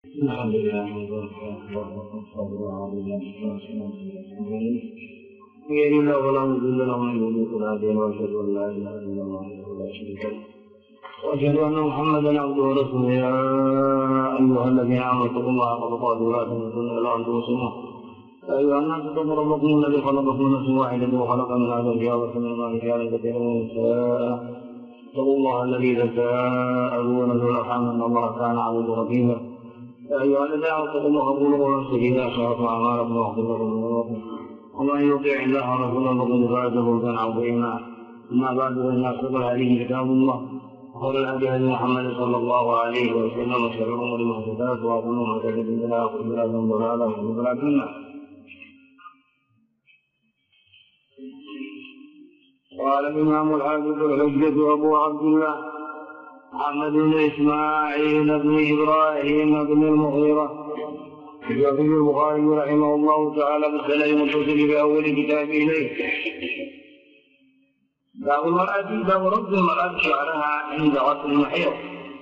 الحمد لله والصلاة والسلام بيد الله ولا مضل له ومن يضلل فلا هادي له واشهد ان لا اله الا الله وحده لا شريك له واشهد ان محمدا عبده ورسوله يا ايها الذين امنوا اتقوا الله حق تقاته ولا تموتن الا وانتم مسلمون يا ايها الناس اتقوا ربكم الذي خلقكم من نفس واحده وخلق منها زوجها وبث منهما رجالا كثيرا ونساء اتقوا الله الذي تساءلون به والارحام ان الله كان عليكم رقيبا يا ايها الذين امنوا اتقوا الله وقولوا قولا سديدا يصلح اعمالكم ويغفر لكم ذنوبكم ومن يطع الله ورسوله فقد فاز فوزا عظيما اما بعد فان اصدق الحديث كتاب الله وخير الهدي هدي محمد صلى الله عليه وسلم وشر الامور محدثاتها وكل محدثه بدعه وكل بدعه ضلاله وكل ضلاله في النار. قال الامام الحافظ الحجة ابو عبد الله محمد بن اسماعيل بن ابراهيم بن المغيرة في البخاري رحمه الله تعالى بالسند المتصل باول كتاب اليه باب رد المرأة شعرها عند غسل المحيض.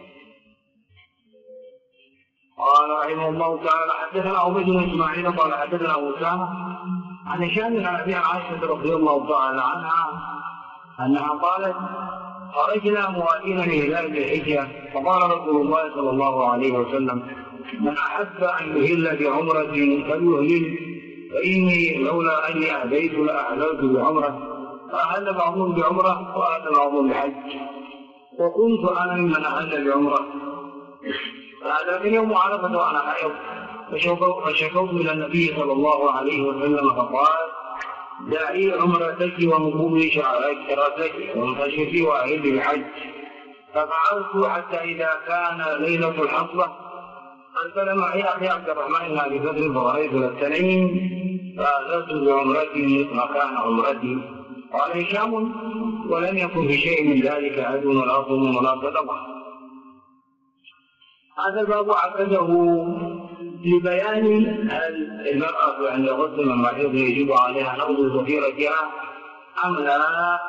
قال رحمه الله تعالى حدثنا عبيد بن اسماعيل قال حدثنا اسامه عن هشام بن ابي عائشه رضي الله تعالى عنها انها قالت خرجنا موالين لهلال الحجه فقال رسول الله صلى الله عليه وسلم من احب ان يهل بعمره فليهلل فاني لولا اني اهديت لاحللت بعمره فأهل بعضهم بعمره وأهل بعضهم بحج وكنت أنا ممن أهل بعمره فهذا في يوم عرفة وأنا حائض فشكوت إلى النبي صلى الله عليه وسلم فقال دعي عمرتك ومقومي شعرتك وانتشفي وأهل بحج ففعلت حتى إذا كان ليلة الحصبة أرسل معي أخي عبد الرحمن بن أبي بكر فرأيت التنعيم فأهلت بعمرتي مكان عمرتي. قال هشام ولم يكن في شيء من ذلك عد ولا صوم ولا صدقه. هذا الباب عقده لبيان هل المرأة عند غسل المحيض يجب عليها نقض ظهيرتها أم لا.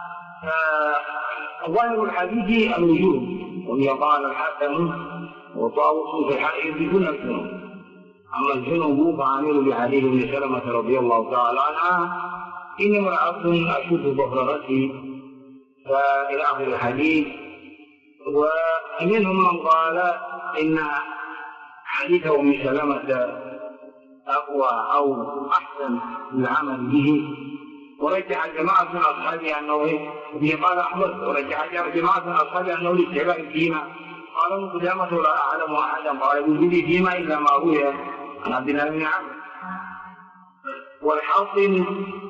ظاهر الحديث الوجوب وهي قال الحاكم وطاووس في الحائض بكل الجنوب. أما الجنوب فعامل بحديث ابن سلمة رضي الله تعالى عنها إن امرأة أشد ظهرتي فإلى آخر الحديث. ومنهم من قال إن حديث أم سلمة أقوى أو أحسن للعمل به ورجح جماعة من أصحابه أنه به قال أحمد ورجح جماعة من أصحابه أنه للشباب فيما قال ابن قدامة لا أعلم أحدا قال بالجد فيما إلا ما روي عن عبد الله بن عمرو. والحاصل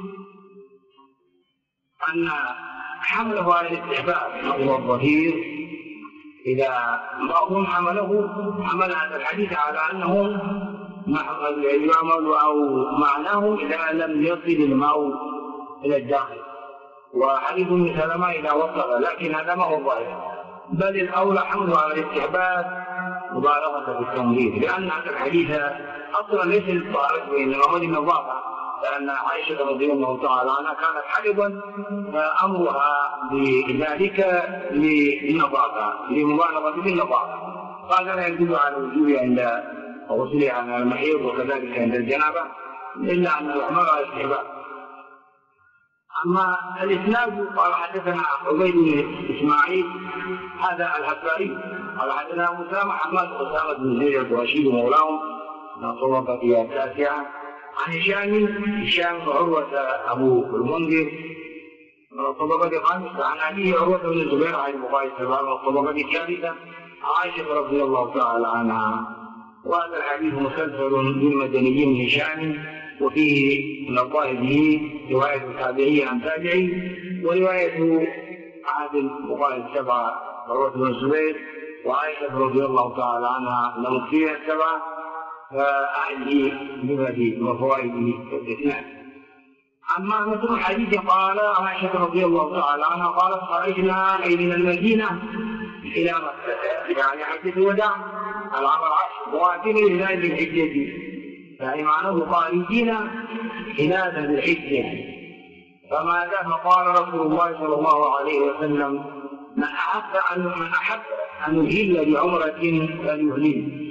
أن حمله على الاستحباب هو الظهير إذا بعضهم حمل هذا الحديث على أنه يعمل أو معناه إذا لم يصل الماء إلى الداخل وحديث ابن سلمة إذا وصل، لكن هذا ما هو الظاهر بل الأولى حمله على الاستحباب مبالغة في التنظيف لأن هذا الحديث أصلا ليس للطهارة وإنما هو للنظافة لأن عائشة رضي الله تعالى عنها كانت حائضا فأمرها بذلك للنظافة لمبالغة في النظافة فهذا لا يدل على الوجوب عند غسلها عن المحيض وكذلك عند الجنابة إلا أن يحمل على الاستحباب. أما الإسناد قال حدثنا عبيد بن إسماعيل هذا الحباري قال حدثنا أسامة أسامة بن زيد القرشي مولاهم من طبقة التاسعة عن هشام عروة أبو المنذر الطبقة الخامسة عن أبيه عروة بن الزبير عن البخاري الطبقة الثالثة عائشة رضي الله تعالى عنها. وهذا الحديث مسلسل بالمدني من هشام وفيه من الظاهر رواية التابعي عن تابعي ورواية عهد البخاري السبعة عروة بن الزبير وعائشة رضي الله تعالى عنها لم فيها السبعة فأعني بمدي وفوائده الاثنان. أما مثل الحديث قال عائشة رضي الله تعالى عنها قالت خرجنا أي من المدينة إلى مكة يعني حجة الوداع العام العاشر وأتينا إلى ذي الحجة يعني معناه خارجين عنادا بالحجة فماذا فقال رسول الله صلى الله عليه وسلم من أحب أن يهل بعمرة فليهلل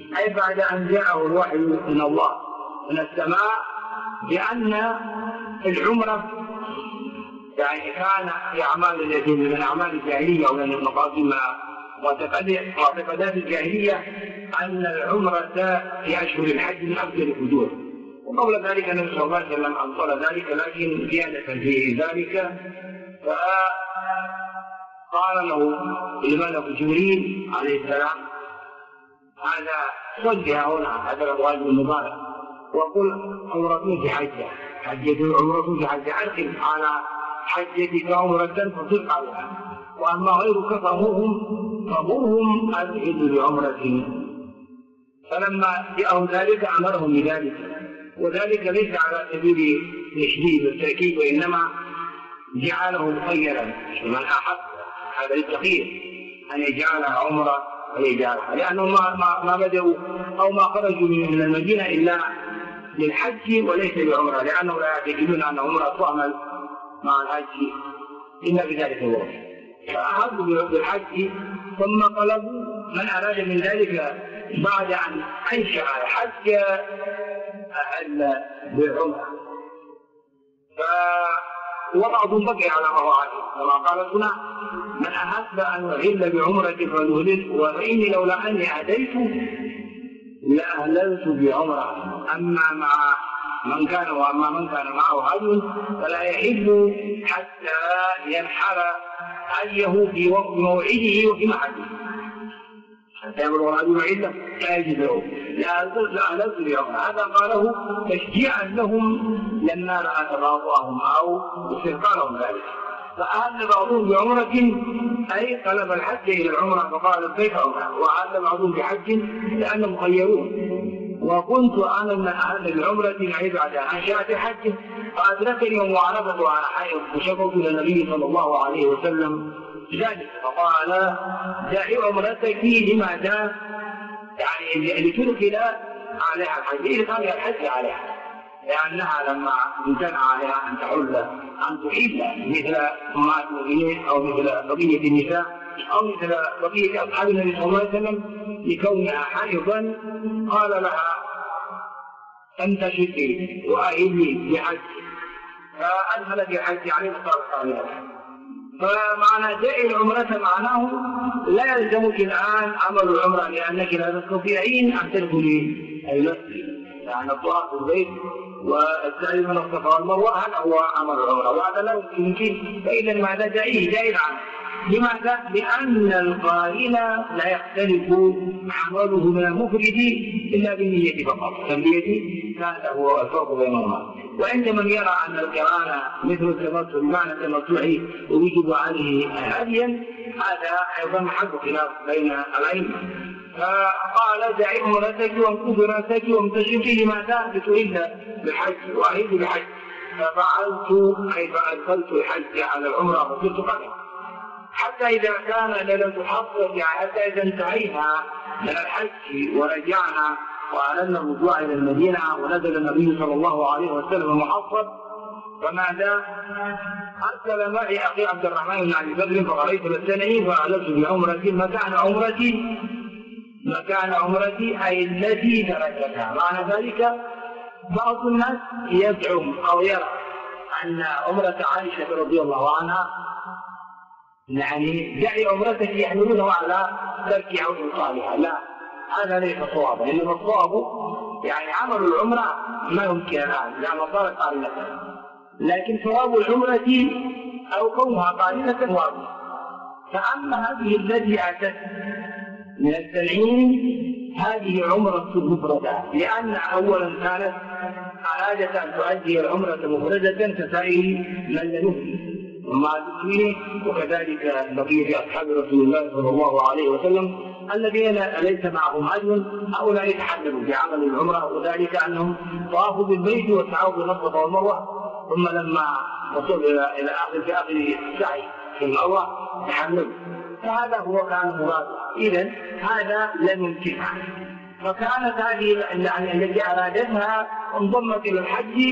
أي بعد أن جاءه الوحي من الله من السماء بأن العمرة يعني كان في أعمال التي من أعمال الجاهلية ومن المقاصد معتقدات الجاهلية أن العمرة في أشهر الحج من أفضل الأجور، وقبل ذلك النبي صلى الله عليه وسلم أبطل ذلك لكن زيادة في ذلك. فقال له الملك جبريل عليه السلام هذا صدها هنا هذا الواجب المبارك وقل عمرة في حجة عمرة في حجة أركب على حجتك عمرة فصدق عليها، وأما غيرك فمرهم أذهب بعمرة. فلما جاءهم ذلك أمرهم بذلك، وذلك ليس على سبيل التشديد والتأكيد وإنما جعله مخيرا من أحب هذا التخيير أن يجعلها عمرة ويجعلها، لأنهم ما بدأوا أو ما خرجوا من المدينة إلا للحج وليس بعمرة، لأنه لا يعتقدون أن عمرة تعمل مع الحج إلا بذلك الوقت، فأخذوا بالحج ثم طلبوا من أراد من ذلك بعد أن أنشأ الحج أهل بالعمرة. وبعضهم بقي على ما هو عليه كما قال هنا من أحب أن يحل بعمرة فليهلل، وإني لولا أني هديت لأهللت بعمرة. أما مع من كان معه هدي فلا يحل حتى ينحر هديه في وقت موعده وفي محله، حتى يبلغ الهدي محله لا يجوز له لأهللت بعمرة. هذا قاله تشجيعا لهم لما رأى تباطؤهم أو استثقالهم ذلك. فأهل بعضهم بعمرة أي طلب الحج إلى العمرة فقال لبيك عمرة، وأهل بعضهم بحج لأنهم مخيرون. وكنت أنا من أهل العمرة أي بعد أنشأت حج فأدركني يوم عرفة على حائط فشكوت إلى النبي صلى الله عليه وسلم ذلك فقال دعي عمرتك لماذا؟ يعني لتدخل عليها الحج، إذا الحج عليها، لأنها لما امتنع عليها أن تحل أن تحل مثل أمهات المؤمنين أو مثل بقية النساء أو مثل بقية أصحاب النبي صلى الله عليه وسلم لكونها حائضا، قال لها أنت شقي وأهلي بحج، فأدخلت الحج عليه الصلاة والسلام. فمعنى دعي العمرة معناه لا يلزمك الآن عمل العمرة لأنك لا تستطيعين أن تدخلي المسجد، يعني الطواف بالبيت والسعي من الصفا والمروة هذا هو عمل العمرة، وهذا لا يمكن. فإذا ماذا دعيه دعي عنه؟ لماذا؟ لأن القارن لا يختلف عمله من المفرد إلا بالنية فقط، فالنية هذا هو الفرق بينهما. وعند من يرى أن القران مثل التمتع بمعنى التمتع ويجب عليه هديا، هذا أيضا محل خلاف بين الأئمة. فقال دعي عمرتك وانقض راسك وامتشركي لماذا؟ لتؤل بالحج وأعيد بالحج. ففعلت كيف أدخلت الحج على العمرة وصرت قادما، حتى إذا كان ليلة الحصر يعني حتى إذا انتهينا من الحج ورجعنا وأعلنا الرجوع إلى المدينة ونزل النبي صلى الله عليه وسلم محصر، فماذا؟ أرسل معي أخي عبد الرحمن بن أبي بكر فقريت بالسنة فأعلنت بعمرتي مكان عمرتي أي التي تركتها. معنى ذلك بعض الناس يزعم أو يرى أن عمرة عائشة رضي الله عنها يعني دعي عمرتك يحملونه على ترك عود صالحة، لا هذا ليس صوابا، إنما الصواب يعني عمل العمرة ما يمكن الآن لأنها صارت قارنة، لكن ثواب العمرة أو كونها قارنة واضح. فأما هذه التي أتت من التنعيم هذه عمرة مفردة، لأن أولا كانت عادة أن تؤدي العمرة مفردة كسائر من ينفي ومع تسميه، وكذلك بقية أصحاب رسول الله صلى الله عليه وسلم الذين ليس معهم هدي هؤلاء يتحملوا بعمل العمرة، وذلك أنهم طافوا بالبيت وسعوا بالصفا والمروة، ثم لما وصلوا إلى آخر السعي في المروة تحملوا. فهذا هو كان مراد. إذن هذا لم يمكنها، فكانت هذه التي أرادتها انضمت إلى الحج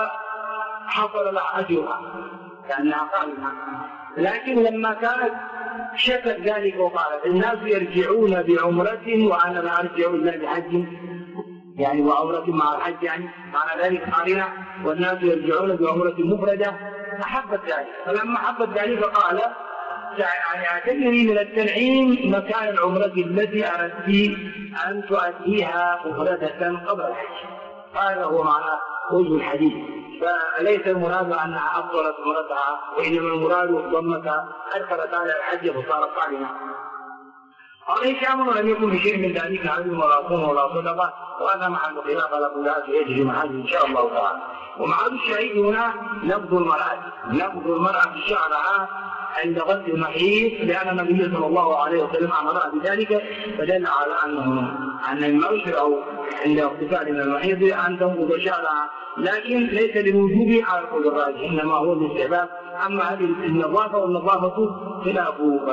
وحصل لها أجرها لأنها قائمة. لكن لما كانت شكت ذلك وقالت الناس يرجعون بعمرة وأنا لا أرجع إلا بحج، يعني وعمرة مع الحج، يعني معنى ذلك قارنة، والناس يرجعون بعمرة مفردة. أحبت ذلك، فلما أحبت ذلك قال يعني اعتبري من التنعيم مكان العمرة التي أردت أن تؤديها مفردة قبل الحج. هذا هو معنى وجه الحديث. فليس المراد أنها أبطلت عمرتها، وإنما المراد ضمتها أدخلت على الحج فصارت قارنة. عليه كامل لم يكن بشيء من ذلك علم ولا صوم ولا صدقة، وهذا محل خلاف على قولات يجري محل إن شاء الله تعالى. ومعاد الشهيد هنا نقض المرأة في شعرها عند غسل المحيض، لأن النبي صلى الله عليه وسلم أمرها بذلك، فدل على أن المرأة أو عند اغتسال من المحيض أن تنقض شعرها، لكن ليس للوجوب على القول الراجح، إنما هو الاستحباب. أما هذه النظافة والنظافة خلاف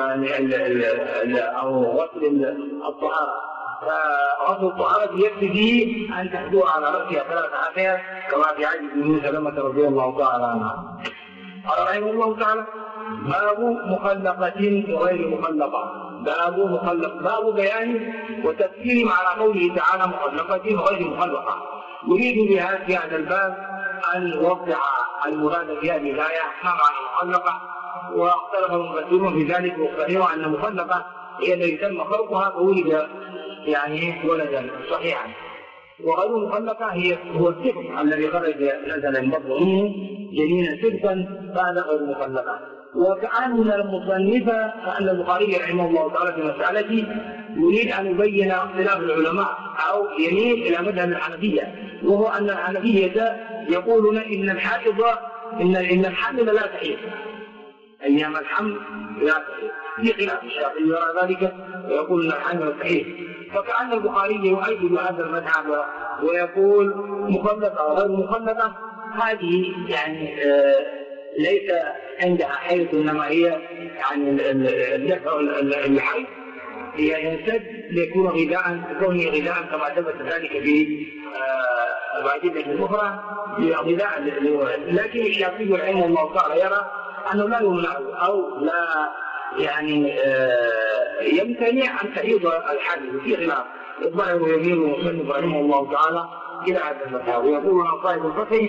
أو غسل الطهارة، فغسل الطهارة يكفي أن تحدو على رأسها 3 حثيات كما في حديث ابن سلمة رضي الله تعالى عنها. قال رحمه الله تعالى: باب مخلقة وغير مخلقة. باب بيان وتفسير معنى قوله تعالى مخلقة وغير مخلقة. يريد بها في هذا الباب أن يوضح المراد في هذه الآية ما معنى مخلقة، واختلف المفسرون في ذلك، واختاروا أن مخلقة هي التي تم خلقها فولد يعني ولدا صحيحا، وغير مخلقة هو الطفل الذي خرج نزل البطن منه جنينا صدقا بعد غير مخلقة. وكأن المصنف كأن البخاري رحمه الله تعالى في مسألة يريد أن يبين اختلاف العلماء أو يميل إلى مذهب الحنفية، وهو أن الحنفية يقولون إن الحائض إن الحمل لا تحيض، أيام الحمل لا تحيض، في خلاف الشافعي يرى ذلك ويقول إن الحمل تحيض. فكأن البخاري يؤيد هذا المذهب ويقول مخلقة وغير مخلقة هذه يعني ليس عندها حيض، إنما هي يعني الدفع الحيض هي ينسد ليكون غذاء كما ثبت ذلك في أدلة أخرى غذاء للولد. لكن الشافعي رحمه الله تعالى يرى أنه لا يمنع أو لا يعني يمتنع أن تحيض الحمل، في خلاف الظاهر ويميل المصنف رحمه الله تعالى إلى هذا المذهب. ويقول عن صاحب الفتح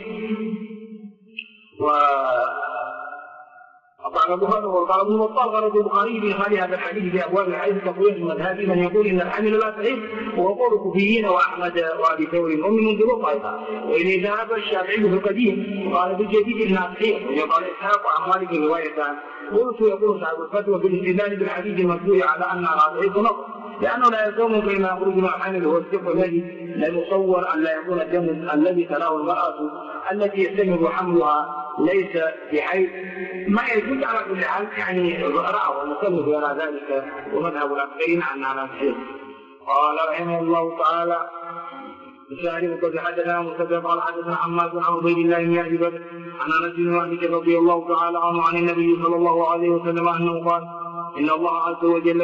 وقال البخاري وقال ابن بطال غرض البخاري بإخراج هذا الحديث في أبواب الحديث تقوية المذهب من يقول إن الحمل لا تحيض، وهو قول الكوفيين وأحمد وأبي ثور أم منذ رقعها. وإن ذهب الشافعي في القديم وقال بالجديد إنها تحيض، وقال إسحاق وعن مالك روايتان. قلت يقول صاحب الفتوى بالاستدلال بالحديث المتلو على أنها لا تحيض نقص، لأنه لا يلزم بين يخرج من الحمل هو الثقل الذي لا يتصور أن لا يكون الدم الذي تراه المرأة التي يستمر حملها ليس بحيث ما يجوز على كل حال، يعني رأى المصنف يرى ذلك ومذهب الأكثرين أنها لا تحيض. قال رحمه الله تعالى: بشاري وقد حدثنا مسدد قال حدثنا حماد بن عبيد الله بن ابي بكر عن انس بن مالك رضي الله تعالى عنه عن النبي صلى الله عليه وسلم انه قال: ان الله عز وجل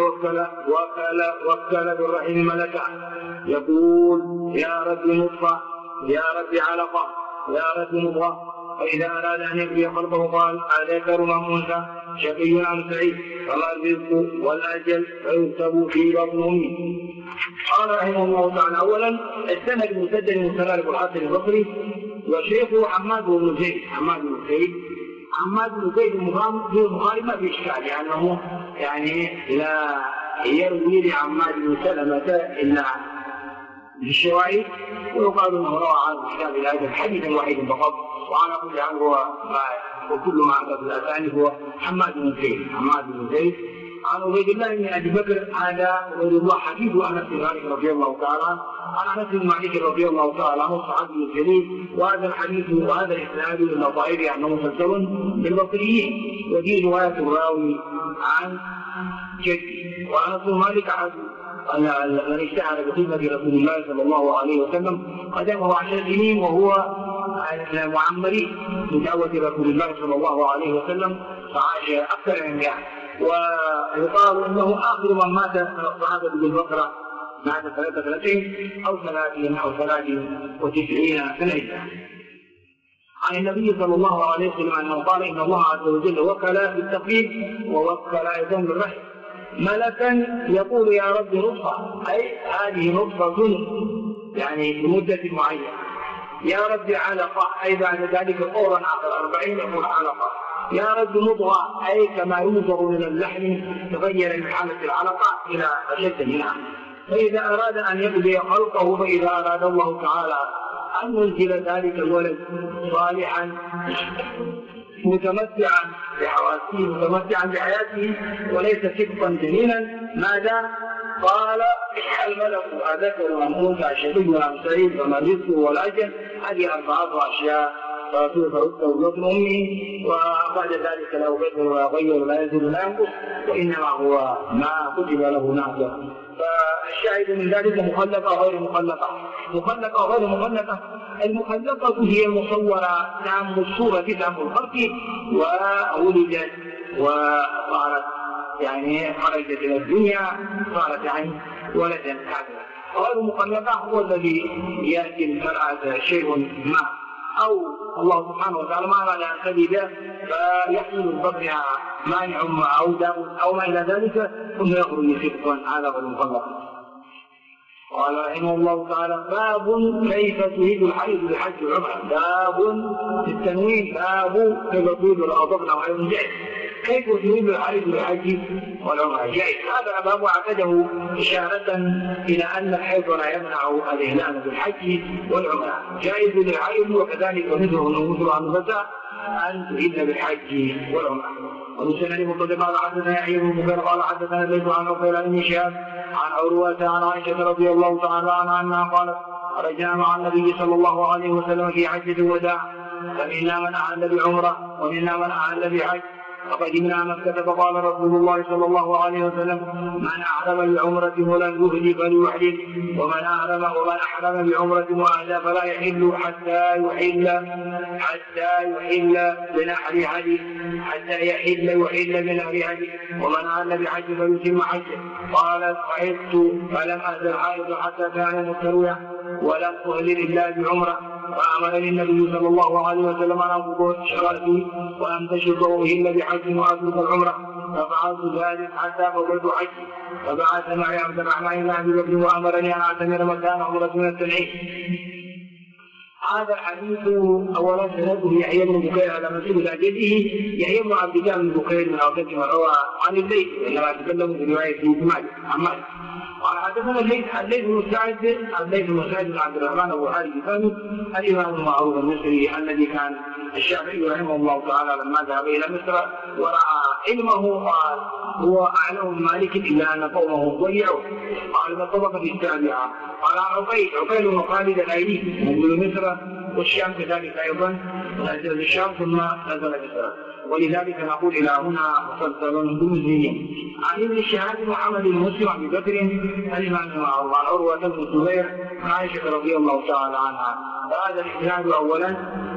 وكل بالرحم ملكا يقول: يا رب نطفه، يا رب علقه، يا رب مضغه، فإذا أراد أن يبري خلقه قال: أذكر من أنثى شقي عن سعيد، فما الرزق والأجل فيكتب في بطن أمه. قال رحمه الله تعالى: أولا السند مسدد من سلالك الحسن البصري وشيخه حماد بن زيد. حماد بن زيد البخاري ما في إشكال، يعني لا يروي لحماد بن سلمة إلا بالشواهد، ويقال انه روى عن كتاب الادب حديثا واحدا فقط، وعلى كل حال هو وكل ما عند الاسانيد هو حماد بن زيد عن عبيد الله بن ابي بكر. هذا عبيد الله حديث انس بن مالك رضي الله تعالى عن انس بن مالك رضي الله تعالى عنه الصحابي الجليل. وهذا الحديث وهذا الاسناد من الظاهر انه مسلسل بالبصريين، وفيه روايه الراوي عن جدي. وانس بن مالك من اشتهر بخدمة رسول الله صلى الله عليه وسلم قدمه 10 سنين، وهو معمري بدعوة رسول الله صلى الله عليه وسلم، فعاش أكثر من 100. ويقال أنه آخر من مات الصحابة بالبصرة بعد 33 أو 30 أو 93 سنة. عن النبي صلى الله عليه وسلم أنه قال إن الله عز وجل وكل بالتقليد ووكل أيضا بالرحم ملكا يقول يا رب نطفة، أي هذه نطفة يعني لمدة معينة، يا رب علقة، أي بعد ذلك طورا آخر 40 يكون علقة، يا رب مضغة، أي كما يوضع من اللحم تغير من حالة العلقة إلى أشد منها. فإذا أراد أن يبدي خلقه، فإذا أراد الله تعالى أن ينزل ذلك الولد صالحا متمتعا بحواسه متمتعا بحياته وليس سقطا جنينا، ماذا قال الملك أذكر أم أنثى شقي أم سعيد فما رزقه والأجل، هذه 4 أشياء فرده بطن أمه، وبعد ذلك لا يبدل ولا يغير ولا يزيد ولا ينقص، وإنما هو ما كتب له نعجة. فالشاهد من ذلك مخلقة وغير مخلقة. مخلقة وغير مخلقة، المخلقة هي المصورة تام الصورة تام الخلق وولدت وصارت يعني خرجت إلى الدنيا صارت يعني ولدا كاملا. وغير مخلقة هو الذي يأتي المرأة شيء ما، أو الله سبحانه وتعالى ما أراد أن تلد فيحصل بطنها مانع أو داء أو ما إلى ذلك ثم يخرج سقطا، هذا هو المخلق. قال رحمه الله تعالى باب كيف تهيد الحيض بحج العمرة. باب التنوين، باب كيف تهيد الأضفنا وغير جائز، كيف تهيد الحيض بحج والعمرة جائز. هذا باب عقده إشارة إلى أن الحيض لا يمنع الإهلال بالحج والعمرة، جائز للحيض وكذلك مثل النساء أن تهيد بالحج والعمرة. ومسند مصدق قال حدثنا يحيى بن بكير قال حدثنا الليث عن عقيل بن شهاب عن عروة عن عائشة رضي الله تعالى عنها أنها قالت خرجنا مع النبي صلى الله عليه وسلم في حجة الوداع، فمنا من أحل بعمرة ومنا من أحل بحج، فقدمنا مكة فقال رسول الله صلى الله عليه وسلم من أحرم بعمرة ولم يهدي فليحرم، ومن أحرم بعمرة وأهدى فلا يحل حتى يحل بنحر هدي، حتى يحل بنحر هدي، ومن أهل بحج فليتم حجه. قالت حيضت فلم أزل حائض حتى كان مسترويا ولم أهلل إلا بعمرة، فأمرني النبي صلى الله عليه وسلم أن أنفض شرائطي وأن تشرب وأهل بحج وأترك العمرة، ففعلت ذلك حتى قضيت حجي، فبعث معي عبد الرحمن بن أبي بكر وأمرني أن أعتمر مكان عمرة من التنعيم. هذا الحديث أولا سنده يحيى بن بكير على منسوب إلى جده يحيى بن عبد الله بن بكير من أوقات روى عن الليث، إنما تكلموا في رواية عن مالك. قال حدثنا الليث بن سعد بن عبد الرحمن أبو حارث الثاني الإمام المعروف المصري الذي كان الشافعي رحمه الله تعالى لما ذهب إلى مصر ورأى علمه قال هو أعلم من مالك إلا أن قومه ضيعوه. قال ما طبق في التابعة. قال عقيل بن خالد الأيلي نزل مصر والشام كذلك أيضا، نزل الشام ثم نزل مصر، ولذلك نقول إلى هنا مسلسل بمزيين. عن ابن الشهاب محمد بن مسلم عن بكر الإمام المعروف عن عروة بن الزبير عن عائشة رضي الله تعالى عنها. هذا الإسناد أولا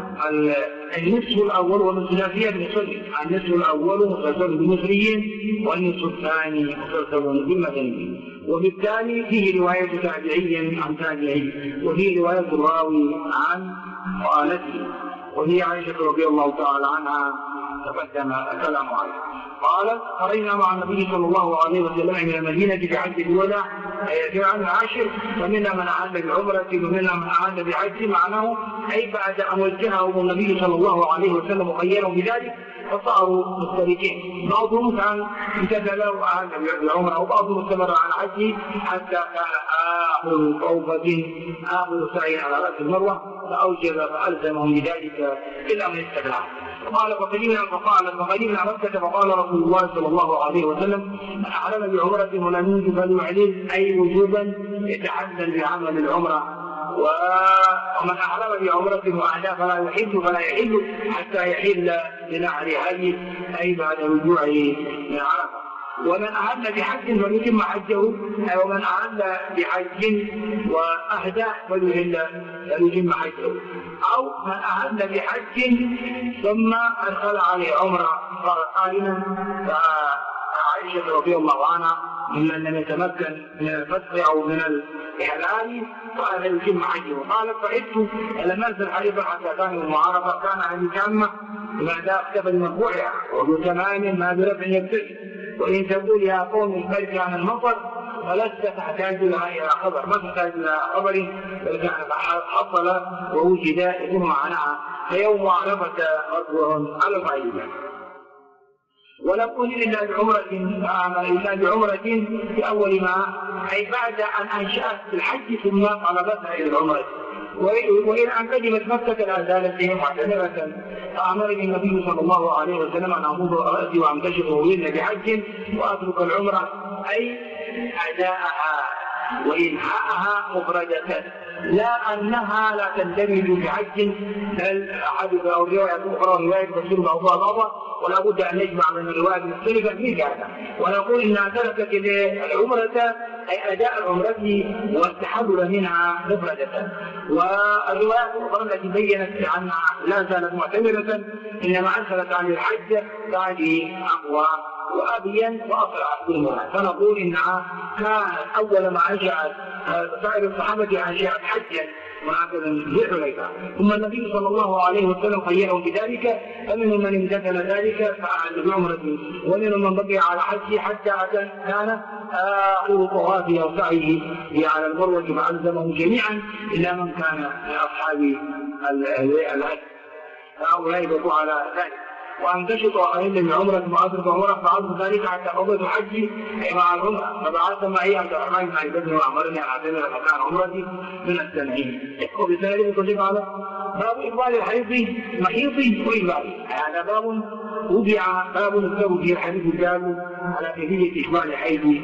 النصف الأول والثلاثية بمصري، النصف الأول مسلسل بمصريين والنصف الثاني مسلسل بالمدنيين، وبالتالي فيه رواية تابعي عن تابعي، وفيه رواية الراوي عن خالته، وهي عائشة رضي الله تعالى عنها تقدم الكلام عنها. قالت خرجنا مع النبي صلى الله عليه وسلم من المدينة في حج الوداع في عام العاشر، فمنا من أحل بعمرة ومنا من أحل بحج، معناه أي بعد أن وجههم النبي صلى الله عليه وسلم وخيرهم بذلك فصاروا مشتركين، بعضهم كان امتثل وأحل بعمرة وبعضهم استمر على حجه حتى كان آخر طوفة آخر سعي على رأس المروة فأوجب فألزمهم بذلك إلا من استدعى. قال فقدمنا مكة فقال رسول الله صلى الله عليه وسلم من أحرم بعمرة ولم يوجب فليحلل، أي وجوبا يتحلل بعمل العمرة، ومن أحرم بعمرة وأهدى فلا يحل حتى يحل بنحر هدي، أي بعد رجوعه من عرفة. ومن أهل بحج فليتم حجه، أي ومن أهل بحج وأهدى فليتم حجه، أو من أهل بحج ثم أدخل عليه عمرة صار قارنا. عائشة رضي الله عنها ممن لم يتمكن من الفتح أو من الإحلال قال يتم حجه. قالت فعدت لم أنزل حديثا حتى كان المعارضة كان عندي تامة بعد اختفى المرفوعها وبتمام ما برفع يكتفي. وإن تقول يا قوم الفرج عن المطر فلست تحتاج لها إلى خبر، ما تحتاج إلى خبر بل كانت حصل ووجد يكون معناها فيوم عرفة رجل على الغيبة. ونقول إلا بعمرة في أول ما أي بعد أن أنشأت الحج ثم طلبتها إلى العمرة. وإن أن قدمت مكة لا زالت بهم معتمرة. فأمرني النبي صلى الله عليه وسلم أن أمض رأسي وأمتشط طويلا بحج وأترك العمرة أي أداءها وإنهاءها مفردة، لا أنها لا تندرج بحج. بل حدث أو رواية أخرى رواية تفسير بعضها ولا بد أن نجمع من الروايات المختلفة في هذا. ونقول إنها تركت العمرة أي أداء العمرة والتحلل منها مفردة. والروايات الأخرى التي بينت أنها لا زالت معتمرة إنما أنزلت عن الحج هذه أقوى وأبين وأسرع بالمراد. فنقول إنها كانت أول ما أنشأت سائر الصحابة أنشأت حجا وهكذا لحليفة. ثم النبي صلى الله عليه وسلم خيرهم بذلك، فمنهم من امتثل ذلك فعل بعمرته، ومنهم من بقي على حجه حتى كان آخر طوافه أو سعيه على المروة فألزمه جميعا إلا من كان من أصحاب الهدي، هؤلاء بقوا على ذلك. وأن تشط أهل من عمرة وأدرك عمرة فعلت ذلك حتى قضيت حجي مع العمرة. فبعث معي عبد الرحمن بن عبد الله وأمرني أن أعتمر مكان عمرتي من التنعيم. وبذلك تجب على باب إقبال الحيض محيط وإقبال. هذا باب وضع باب الزوج الحديث الجاب على كيفية إقبال الحيض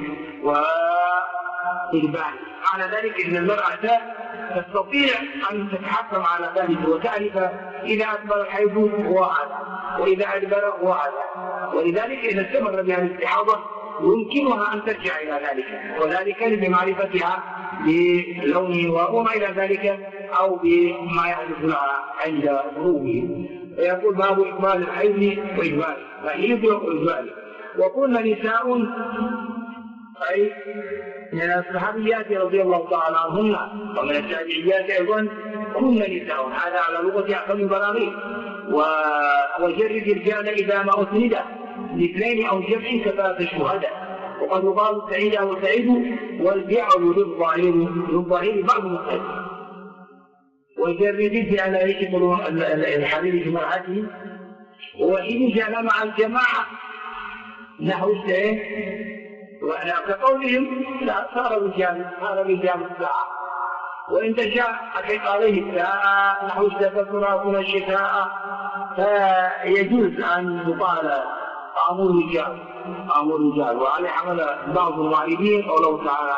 وإقبال. على ذلك إن المرأة تستطيع أن تتحكم على ذلك وتعرف إذا أدبر الحيض هو هذا وإذا أدبر هو هذا. ولذلك إذا استمر بها الاستحاضة يمكنها أن ترجع إلى ذلك، وذلك بمعرفتها بلونه وما إلى ذلك أو بما يحدث لها عند غروبه. فيقول باب إقبال الحيض وإقبال محيض وإقبال. وكنا نساء أي من الصحابيات رضي الله تعالى عنهن ومن التابعيات أيضا كنا نساء، هذا على لغة أحكام البلاغين. وجرد الرجال إذا ما أسند لاثنين أو جمع كفاة الشهداء. وقد يقال سعيد أو سعيد والفعل للظاهر بعض مختلف. وجرد على يشمل الحديث في مرحته. وإن جاء مع الجماعة نحو الشيء كقولهم صار رجال الساعة. وإن تشاء أكيد عليه الساعة نحو استفدنا الشتاء فيجوز أن يقال أمر الرجال. وعليه حمل بعض الواردين قوله تعالى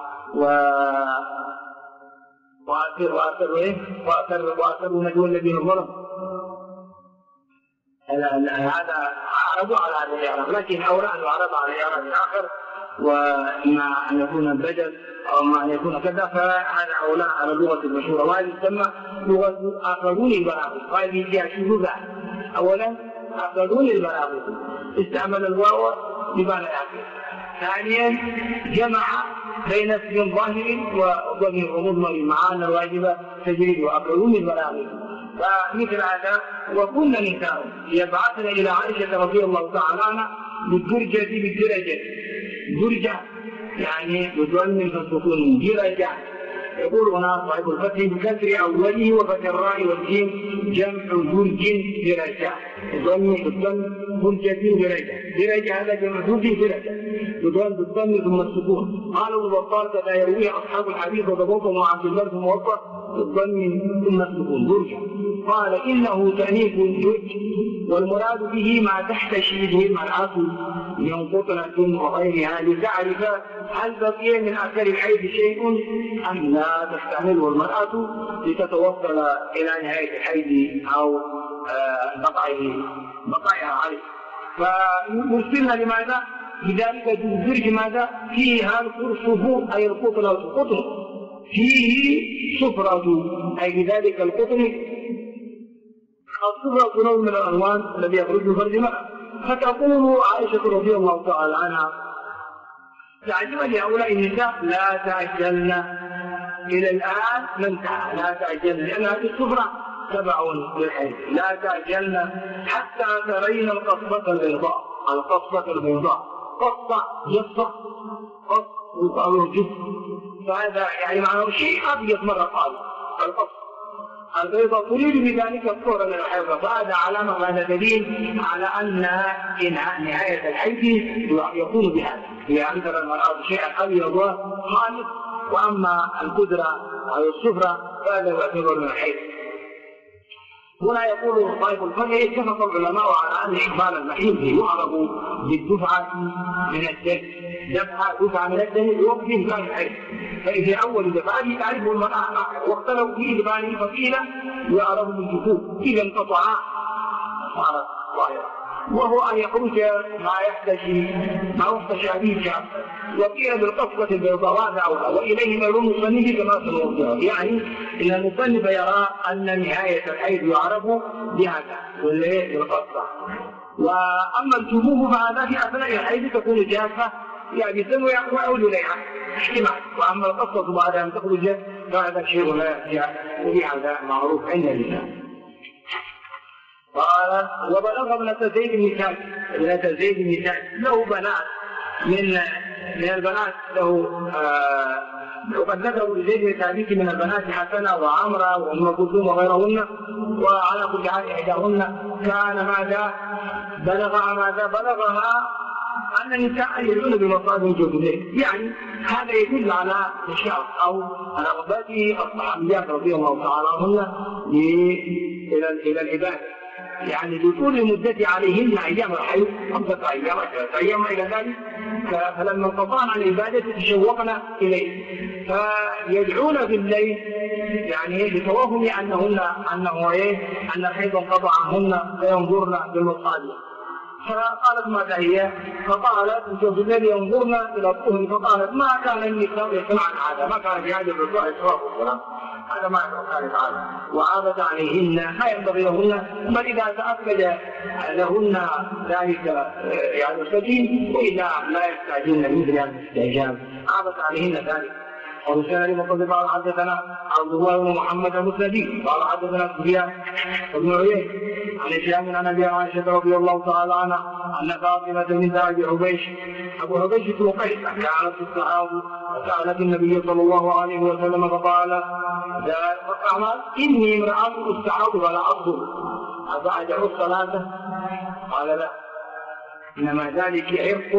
وأثروا نجوى الذين ظلموا. هذا عرضوا على هذا الإعراب، لكن أولى أن يعرض على إعراب آخر وإما أن يكون بدل أو ما أن يكون كذا، فهذا أولى على اللغة المشهورة. وهذه تسمى لغة أقربون البلاغة. وهذه فيها شذوذات. أولا أقربون البلاغة استعمل الواو بمعنى آخر. ثانيا جمع بين اسم ظاهر وضمير مضمر مع أن الواجب تجريد وأقربون البلاغة. فمثل هذا وكنا نساء يبعثن إلى عائشة رضي الله تعالى عنها بالدرجة درجة يعني بضم فالسكون درجة. يقول هنا صاحب الفتح بكسر أوله وفتح الراء والجيم جمع درج درجة بضم درجة درجة هذا جمع درجة بضم ثم السكون. قال ابن بطال كذا يرويه أصحاب الحديث وضبطه مع عبد الله بن موفق بالضم ثم السكون درجة. قال إنه تأنيث درج والمراد به ما تحتشي به المرأة من قطنة وغيرها لتعرف هل بقي من أثر الحيض شيء أم لا تستعمله المرأة لتتوصل إلى نهاية الحيض أو بقائها عليه. فيرسلنا لماذا؟ لذلك الدرج ماذا؟ فيه هذا الصفور أي القطن أو القطن فيه صفرة أي لذلك القطن الصفرة نوع من الألوان الذي يخرج من فرد المرأة. فتقول عائشة رضي الله تعالى عنها: تعجبا لهؤلاء النساء لا تعجلن إلى الآن ما انتهى، لا تعجلن، لأن هذه السفرة تبع للحيض، لا تعجلن حتى ترين القصة البيضاء. القصة البيضاء قصة جصة قص يقال جص، فهذا يعني معناه شيء أبيض مرة قال القصة البيضاء تريد بذلك الطهر من الحيض، فهذا علامة وهذا دليل على أن نهاية الحيض يكون بهذا، هي أنزل المرأة شيئا أبيض خالص، وأما القدرة أو السفرة فهذا يعتبر من الحيض. هنا يقول طالب الفقه: اتفق العلماء على أن إقبال المحيض يعرف بالدفعة من الدم، دفعة من الدم يوقف إمكان الحيض، فإذا أول دفعه تعرفه المرأة، واختلفوا في إقباله فقيل يعرف بالجفوف، إذا انقطع صارت ظاهرة، وهو أن يخرج ما يحتشي به الشعب، وقيل بالقصة البيضاء، وهذا أولى، وإليه ميل المصنف كما سنوضح، يعني إن المصنف يرى أن نهاية الحيض يعرف بهذا بالقصة. وأما الجفوف فهذا في أثناء الحيض تكون جافة يابسا ويعود إليها احتمال، وأما القصة بعد أن تخرج فهذا شيء لا يأتي، وبهذا معروف عند النساء. قال: وبلغ ابنة زيد بن ثابت له بنات من البنات له، وقد ذكروا لزيد بن ثابت من البنات حسنة وعمرة وأم كلثوم وغيرهن، وعلى كل حال إحداهن كان بلغها أن النساء يدعون بمصائب الجبلين، يعني هذا يدل على نشاط أو رغبة الصحابيات رضي الله تعالى عنهن إلى العبادة، يعني لطول المدة عليهن أيام الحيض 5 أيام 3 أيام إلى ذلك، فلما انقطعن عن العبادة تشوقن إليه، فيدعون بالليل يعني لتوهم أن الحيض انقطع عنهن فينظرن بالمصابيح. فقالت: ماذا هي؟ فقالت: بالليل ينظرن إلى الطهر، فقالت: ما كان النساء يصنعن هذا، ما كان في هذا الرسول عليه الصلاة والسلام، هذا ما كان تعالى، وعابت عليهن ما ينبغي لهن، بل إذا تأكد لهن ذلك يعني السبيل، وإذا لا يستعجلن مثل هذا الاستعجال عابت عليهن ذلك. ورسالة مقصد قال: حدثنا عبد الله بن محمد المسندي قال: حدثنا سفيان بن عيينة عن هشام عن أبي عائشة رضي الله تعالى عنها أن فاطمة بنت أبي حبيش أبو حبيش بن قيس كانت في الصحابة، فسألت النبي صلى الله عليه وسلم فقال: إني امرأة استحاض ولا أطهر، أفأدع الصلاة؟ قال: لا، إنما ذلك عرق،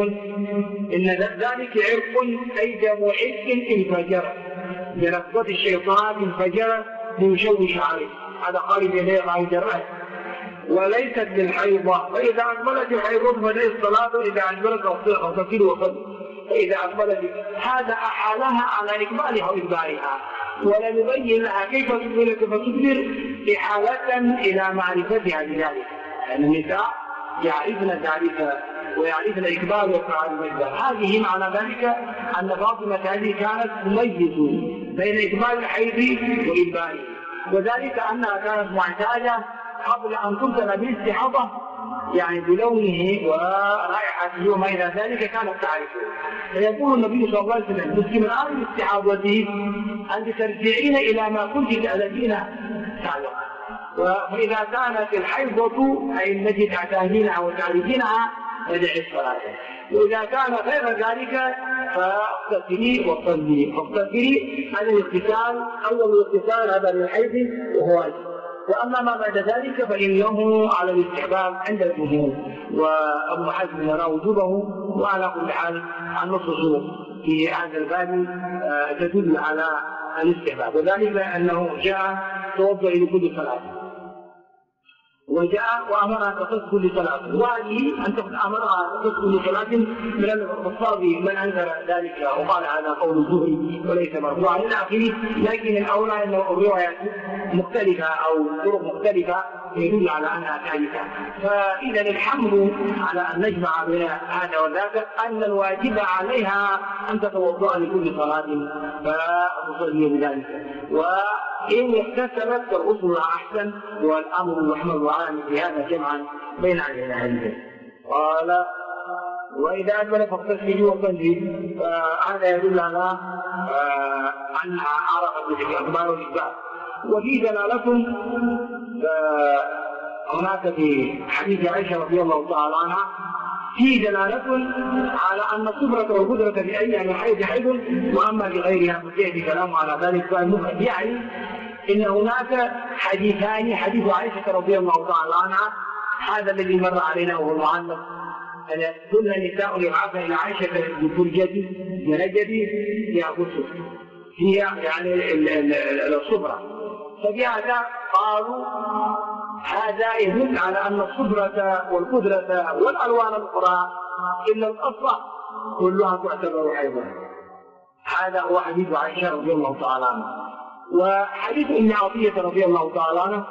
أي دم عرق انفجر بنفضة الشيطان، انفجر ليشوش عليه، هذا خارج يديه عن جرائه، وليست بالحيضة، فإذا أقبلت الحيضة فليس الصلاة، إذا أقبلت أغتسل وصل، فإذا أقبلت هذا أحالها على إقبالها وإدبارها، ولم يبين لها كيف تدبر إحالة إلى معرفتها بذلك، يعني النساء يعرفن ذلك ويعرفن الإقبال والإقبال والإدبار. هذه معنى ذلك أن فاطمة هذه كانت تميز بين إقبال الحيض وإدباره، وذلك أنها كانت معتادة قبل أن تبتلى بالاستحاضة، يعني بلونه ورائحته وما إلى ذلك كانت تعرفه. فيقول النبي صلى الله عليه وسلم: من آل الاستحاضة أن ترجعين إلى ما كنت تألفين سابقا، وإذا كانت الحيضة أي التي تعتادينها وتعرفينها فدعي الصلاة، وإذا كان غير ذلك فاغتسلي وصلي. فاغتسلي هذا الاغتسال، أول الاغتسال هذا للحيض وهو واجب، وأما ما بعد ذلك فإنه على الاستحباب عند الجمهور، وأبو حزم يرى وجوبه، وعلى كل حال النصوص في هذا الباب تدل على الاستحباب، وذلك أنه جاء توضأ لكل صلاة، وجاء وأمرها تقص كل صلاة، وهذه أن أمرها تقص كل صلاة من الخطابي من أنزل ذلك وقال هذا قول الزهري وليس مرفوعا إلى آخره، لكن الأولى أن الروايات مختلفة أو طرق مختلفة يدل على أنها ثابتة. فإذا الحمد على أن نجمع بين هذا وذاك أن الواجب عليها أن تتوضأ لكل صلاة فتصلي بذلك، وإن اغتسلت فالغسل أحسن، والأمر محمد وعالم في هذا جمعا بين العلمين. قال وإذا أدبر فاغتسلي وصلي. فهذا يدل على أنها عرفت بأخبار الإثبات. وفي دلالة هناك في حديث عائشة رضي الله تعالى عنها في دلالة على أن الصبرة والقدرة في أيام الحيض حيض، وأما بغيرها فسيأتي كلام على ذلك. يعني إن هناك حديثان، حديث عائشة رضي الله تعالى عنها هذا الذي مر علينا وهو المعلق كل النساء يبعثن إلى عائشة بفرجة برجب يأخذ فيها يعني الصبرة. فبهذا قالوا هذا يدل على أن الصبرة والقدرة والألوان الأخرى إلا الأصل كلها تعتبر حيضا. هذا هو حديث عائشة رضي الله تعالى عنها. وحديث ام عطية رضي الله تعالى عنها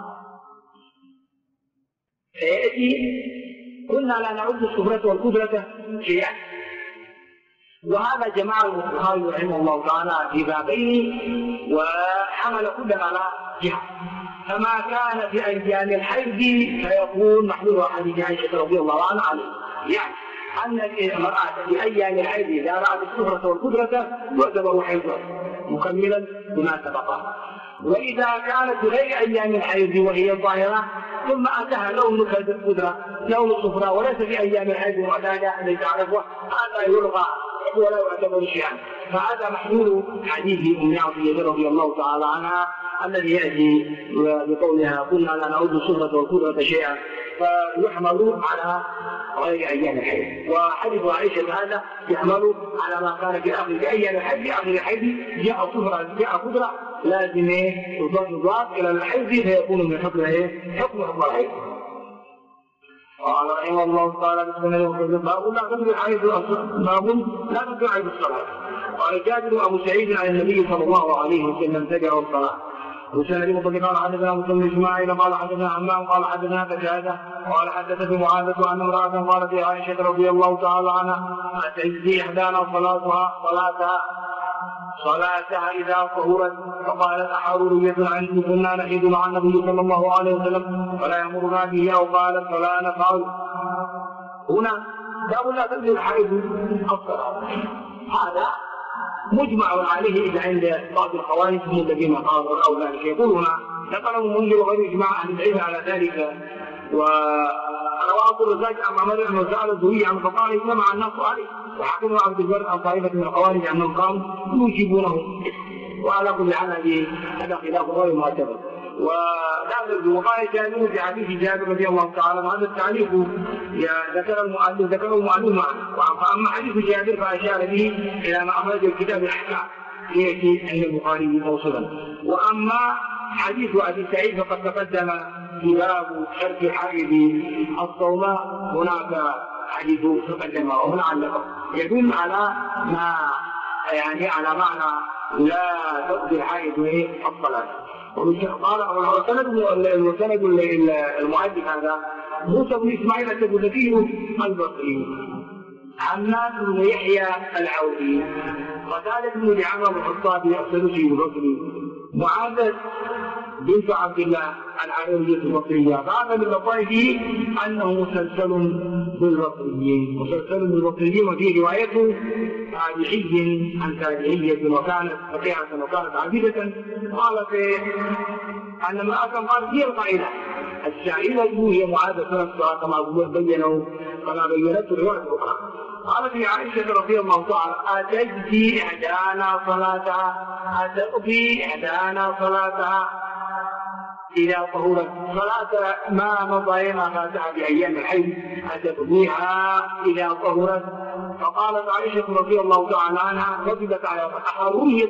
سيأتي كنا لا نعد الصبرة والقدرة شيئا، وهذا جمع البخاري رحمه الله تعالى في بابين وحمل كلا على جهة. فما كان في أيام الحيض فيكون محمول حديث عائشة رضي الله عنها عليه، يعني أن المرأة في أيام الحيض إذا رأت الصبرة والقدرة تعتبر حيضا مكملا بما سبق. وإذا كانت غير أيام الحيض وهي ظاهرة ثم أتاها لون كالقدرة لون الصفرة وليس في أيام الحيض وأتاها ليس عرفه، هذا يلغى ولا يعتبر شيئا. فهذا محمول حديث ام عطية رضي الله تعالى عنها الذي يأتي بقولها كنا لا نعد الصفرة والقدرة شيئا، فيحمل على غير أيام الحيض. وحديث عائشة هذا يحمل على ما كان في آخر أيام الحيض. في آخر الحيض جاء صفرة جاء قدرة لازم يضاف إلى الحيض فيكون من حكم الحيض. قال رحمه الله تعالى بسم الله الرحمن الرحيم باب لا تدري الحيض باب لا تدري الحيض الصلاة. قال جابر أبو سعيد عن النبي صلى الله عليه وسلم تبعه الصلاة. وسند مطلق قال حدثنا مسلم اسماعيل قال حدثنا حمام قال حدثنا قتادة قال حدثت معاذة أن امرأة قالت لعائشة رضي الله تعالى عنها أتجزي إحدانا صلاتها إذا طهرت؟ فقالت أحرورية عنكم كنا نحيد مع النبي صلى الله عليه وسلم فلا يأمرنا به، أو قالت فلا نفعل. هنا باب لا تدري الحيض الصلاة، هذا مجمع عليه إذا عند بعض الخوارج الذين قالوا أو ذلك. يقولون نقله منذر غير إجماع أهل العلم على ذلك. وروى عبد الرزاق عن عمر بن مسعود الزهري عن فقال اجتمع الناس عليه، وحكم عبد البر عن طائفة من الخوارج أنهم قاموا يوجبونه. وعلى كل حال هذا خلاف غير معتبر. وذلك وقال جابر في حديث جابر رضي الله تعالى هذا التعليق ذكره المؤلف معه. فأما حديث جابر فأشار به إلى ما أخرجه الكتاب الأحكام يأتي عند البخاري موصولا. وأما حديث أبي سعيد فقد تقدم في باب شرط الحائض الصوم، هناك حديث تقدم وهنا علقه يدل على ما يعني على معنى لا تقضي الحائض الصلاة. قال وسند المؤلف هذا موسى بن اسماعيل التبوذكي البصري، حماد بن يحيى العودي، قتادة بن دعامة الخطابي السدوسي البصري، معاذ بنت عبد الله العربية البصرية. بعد من لطائفه أنه مسلسل بالبصريين، وفي روايته تابعي عن تابعية وكانت فقيهة وكانت عبيدة. قال أن امرأة قالت هي القائلة السائلة هي معاذة نفسها كما بينوا كما بينته رواية أخرى. قالت لي عائشة رضي الله تعالى أتجزي إحدانا صلاتها إذا طهرت؟ صلاة ما مضينا فاتها بأيام الحيض أتقضيها إذا طهرت؟ فقالت عائشة رضي الله تعالى عنها غضبت على حرورية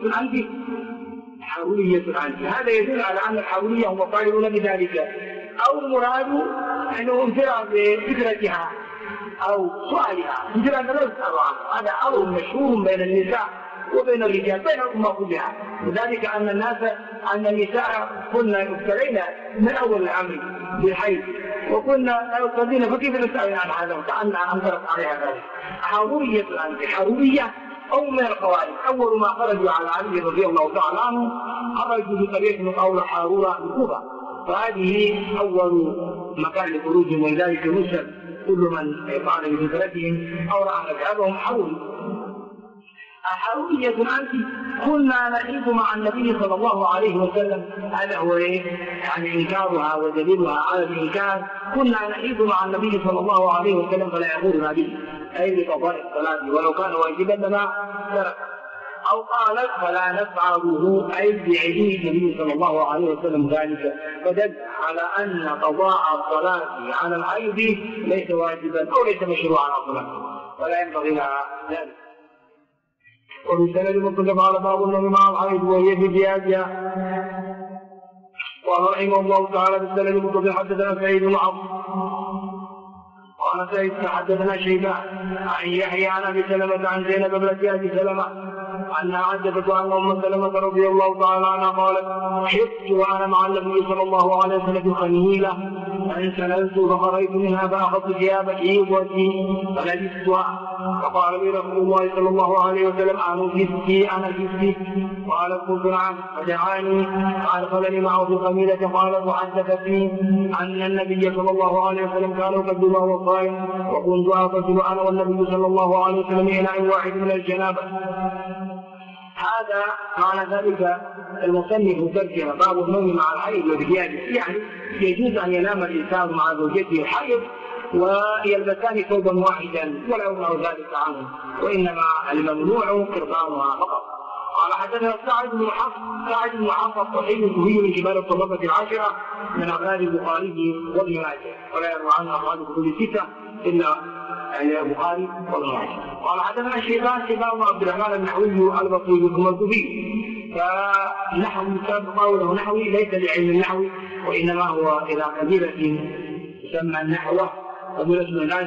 عنك. هذا يدل على أن الحرورية هم قائلون بذلك، أو المراد أنه انفراد بفكرتها أو سؤالها انفراد لا يسأل عنه. هذا أمر مشهور بين النساء وبين الرجال بين الأمة كلها، وذلك أن النساء كنا يبتلين من أول الأمر بالحيض وكنا لا يصلين، فكيف نسأل عن هذا وكأنها أنكرت عليها ذلك. حرورية أو من الخوارج أول ما خرجوا على علي رضي الله تعالى عنه خرجوا بطريقة من قول حارورة الكوفة، فهذه أول مكان لخروجهم، ولذلك نسب كل من قال بفكرتهم أو رأى مذهبهم أحاولية أنت كنا نحيط مع النبي صلى الله عليه وسلم. هذا هو يعني إنكارها ودليلها على الإنكار. كنا نحيط مع النبي صلى الله عليه وسلم فلا يقولنا به أي بقضاء الصلاة ولو كان واجبا لما ترك، أو قالت فلا نفعله أي بعلم النبي صلى الله عليه وسلم ذلك، فدل على أن قضاء الصلاة على الحيض ليس واجبا أو ليس مشروعا أصلا ولا ينبغي لها ذلك. وبالسند متفق على بعض النوم مع الحيض وهي في زيادها. ورحمه الله تعالى بالسند متفق حدثنا سعيد بن عمرو قال سعيد حدثنا شيبان عن يحيى عن ابي سلمة عن زينب ابنة ابي سلمة انها حدثت عن ام سلمة رضي الله تعالى عنها قالت: حفت وانا مع النبي صلى الله عليه وسلم في خميلة فانسللت فخرجت منها فاخذت ثياب حيضتي فلبستها فقال لي رسول الله صلى الله عليه وسلم: انا جثتي؟ قالت: قلت نعم. فدعاني فادخلني معه في خميلة. قالت: وحدثتني ان النبي صلى الله عليه وسلم كان يقدم وهو قائم وكنت اغتسل انا والنبي صلى الله عليه وسلم الى واحد من الجنابه. هذا معنى ذلك المصنف ترجم باب النوم مع الحيض وبزيادة، يعني يجوز ان ينام الانسان مع زوجته الحيض ويلبسان ثوبا واحدا ولا يمنع ذلك عنه، وانما الممنوع قرطانها فقط. قال: حدثنا سعد بن حفص الصحيح الزهري من كبار الطبقة العاشرة من أفراد البخاري وابن ماجه، ولا يروى عنه أفراد كتب الستة إلا البخاري وابن ماجه. قال: حدثنا شيبان بن عبد الرحمن النحوي البصري ثم الكوفي. فنحو قوله نحوي ليس لعلم النحو، وإنما هو إلى قبيلة تسمى النحوة، قبيلة من الناس،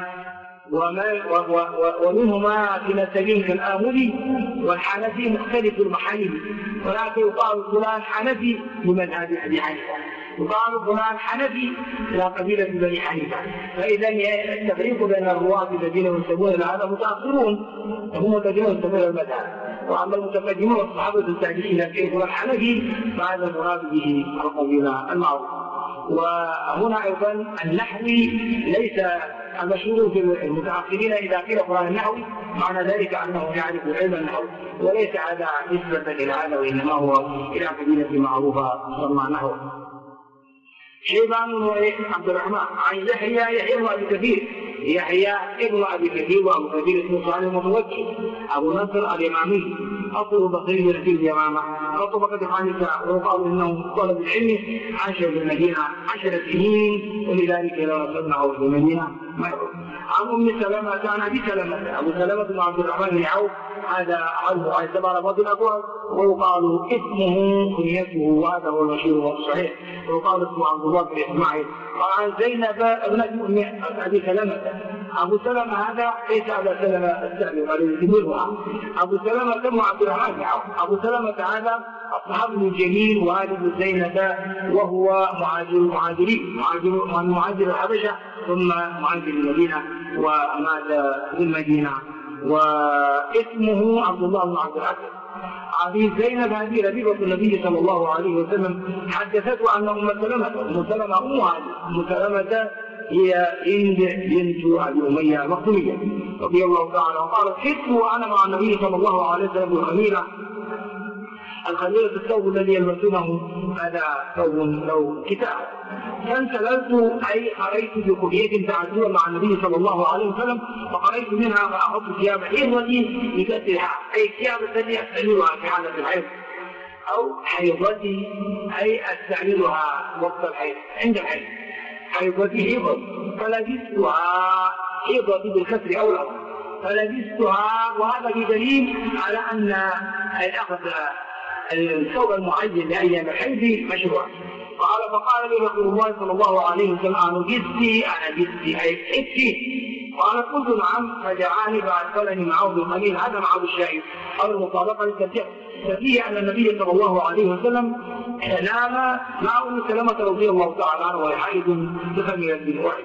ومنهما في السبيل كالآملي والحنفي مختلف المحاليل، ولكن يقال فلان حنفي بمذهب أبي حنيفة، يقال فلان حنفي إلى قبيلة بني حنيفة. فإذا التفريق بين الرواة الذين ينسبون إلى هذا متأخرون، هم الذين ينسبون إلى المذهب، وأما المتقدمون الصحابة التابعين في فلان حنفي فهذا المراد به القبيلة المعروفة. وهنا أيضا النحوي ليس المشهور في المتأخرين إذا قيل قرآن النحوي معنى ذلك أنه يعرف علم النحو، وليس هذا نسبة إلى هذا، وإنما هو إلى قبيلة معروفة تسمى نحو. شيبان بن عبد الرحمن عن يحيى بن أبي كثير، يحيى ابن أبي كثير وأبو كثير اسمه صالح المتوكل أبو نصر اليمامي أصله بصري في اليمامة، وطبقة خامسة، ويقال إنه طلب العلم عاش في المدينة 10 سنين، ولذلك لو وصلناه في المدينة ما يعرف. عن أم سلمة عن أبي سلمة، أبو سلمة بن عبد الرحمن بن عوف، هذا عنه عن 7 رباط الأبواب، ويقال اسمه كنيته، وهذا هو المشهور والصحيح، ويقال اسمه عبد الله بن إسماعيل. وعن زينب ابنة أبي سلمة، أبو سلمة هذا ليس أبا سلمة السعدي الذي يسمونها، أبو سلمة اسمه عبد الرحمن بن عوف. أبو سلمة هذا الصحابي الجليل والد زينب، وهو مهاجر الحبشة ثم مهاجر المدينة ومات في المدينة، واسمه عبد الله بن عبد العزيز. هذه زينب هذه ربيبة النبي صلى الله عليه وسلم حدثته أن أم سلمة هي بنت أبي أمية المخزومية رضي الله تعالى، وقالت: حدت وأنا مع النبي صلى الله عليه وسلم بالخميلة. الخميلة الثوب الذي يلبسونه، هذا ثوب له كتاب. فانسللت أي خرجت بقضية تعدوا مع النبي صلى الله عليه وسلم، فخرجت منها فأخذت ثياب حيضتي بكسرها، أي الثياب التي أستعملها في حالة الحيض، أو حيضتي أي أستعملها وقت الحيض عند الحيض، حيضتي حيض، فلبستها حيضتي بالكسر أو لا، فلبستها. وهذا بدليل على أن الأخذ الثوب المعين لأيام الحيض مشروع. فقال لي رسول الله صلى الله عليه وسلم: أنا جثتي أي حدتي؟ قالت: قلت نعم. فدعاني فأدخلني معه بالقليل، هذا معه الشاهد أو المطابقة للترجمة، ففيه أن النبي صلى الله عليه وسلم نام مع أم سلمة رضي الله تعالى عنها وهي حائض بخميلة بن واحد.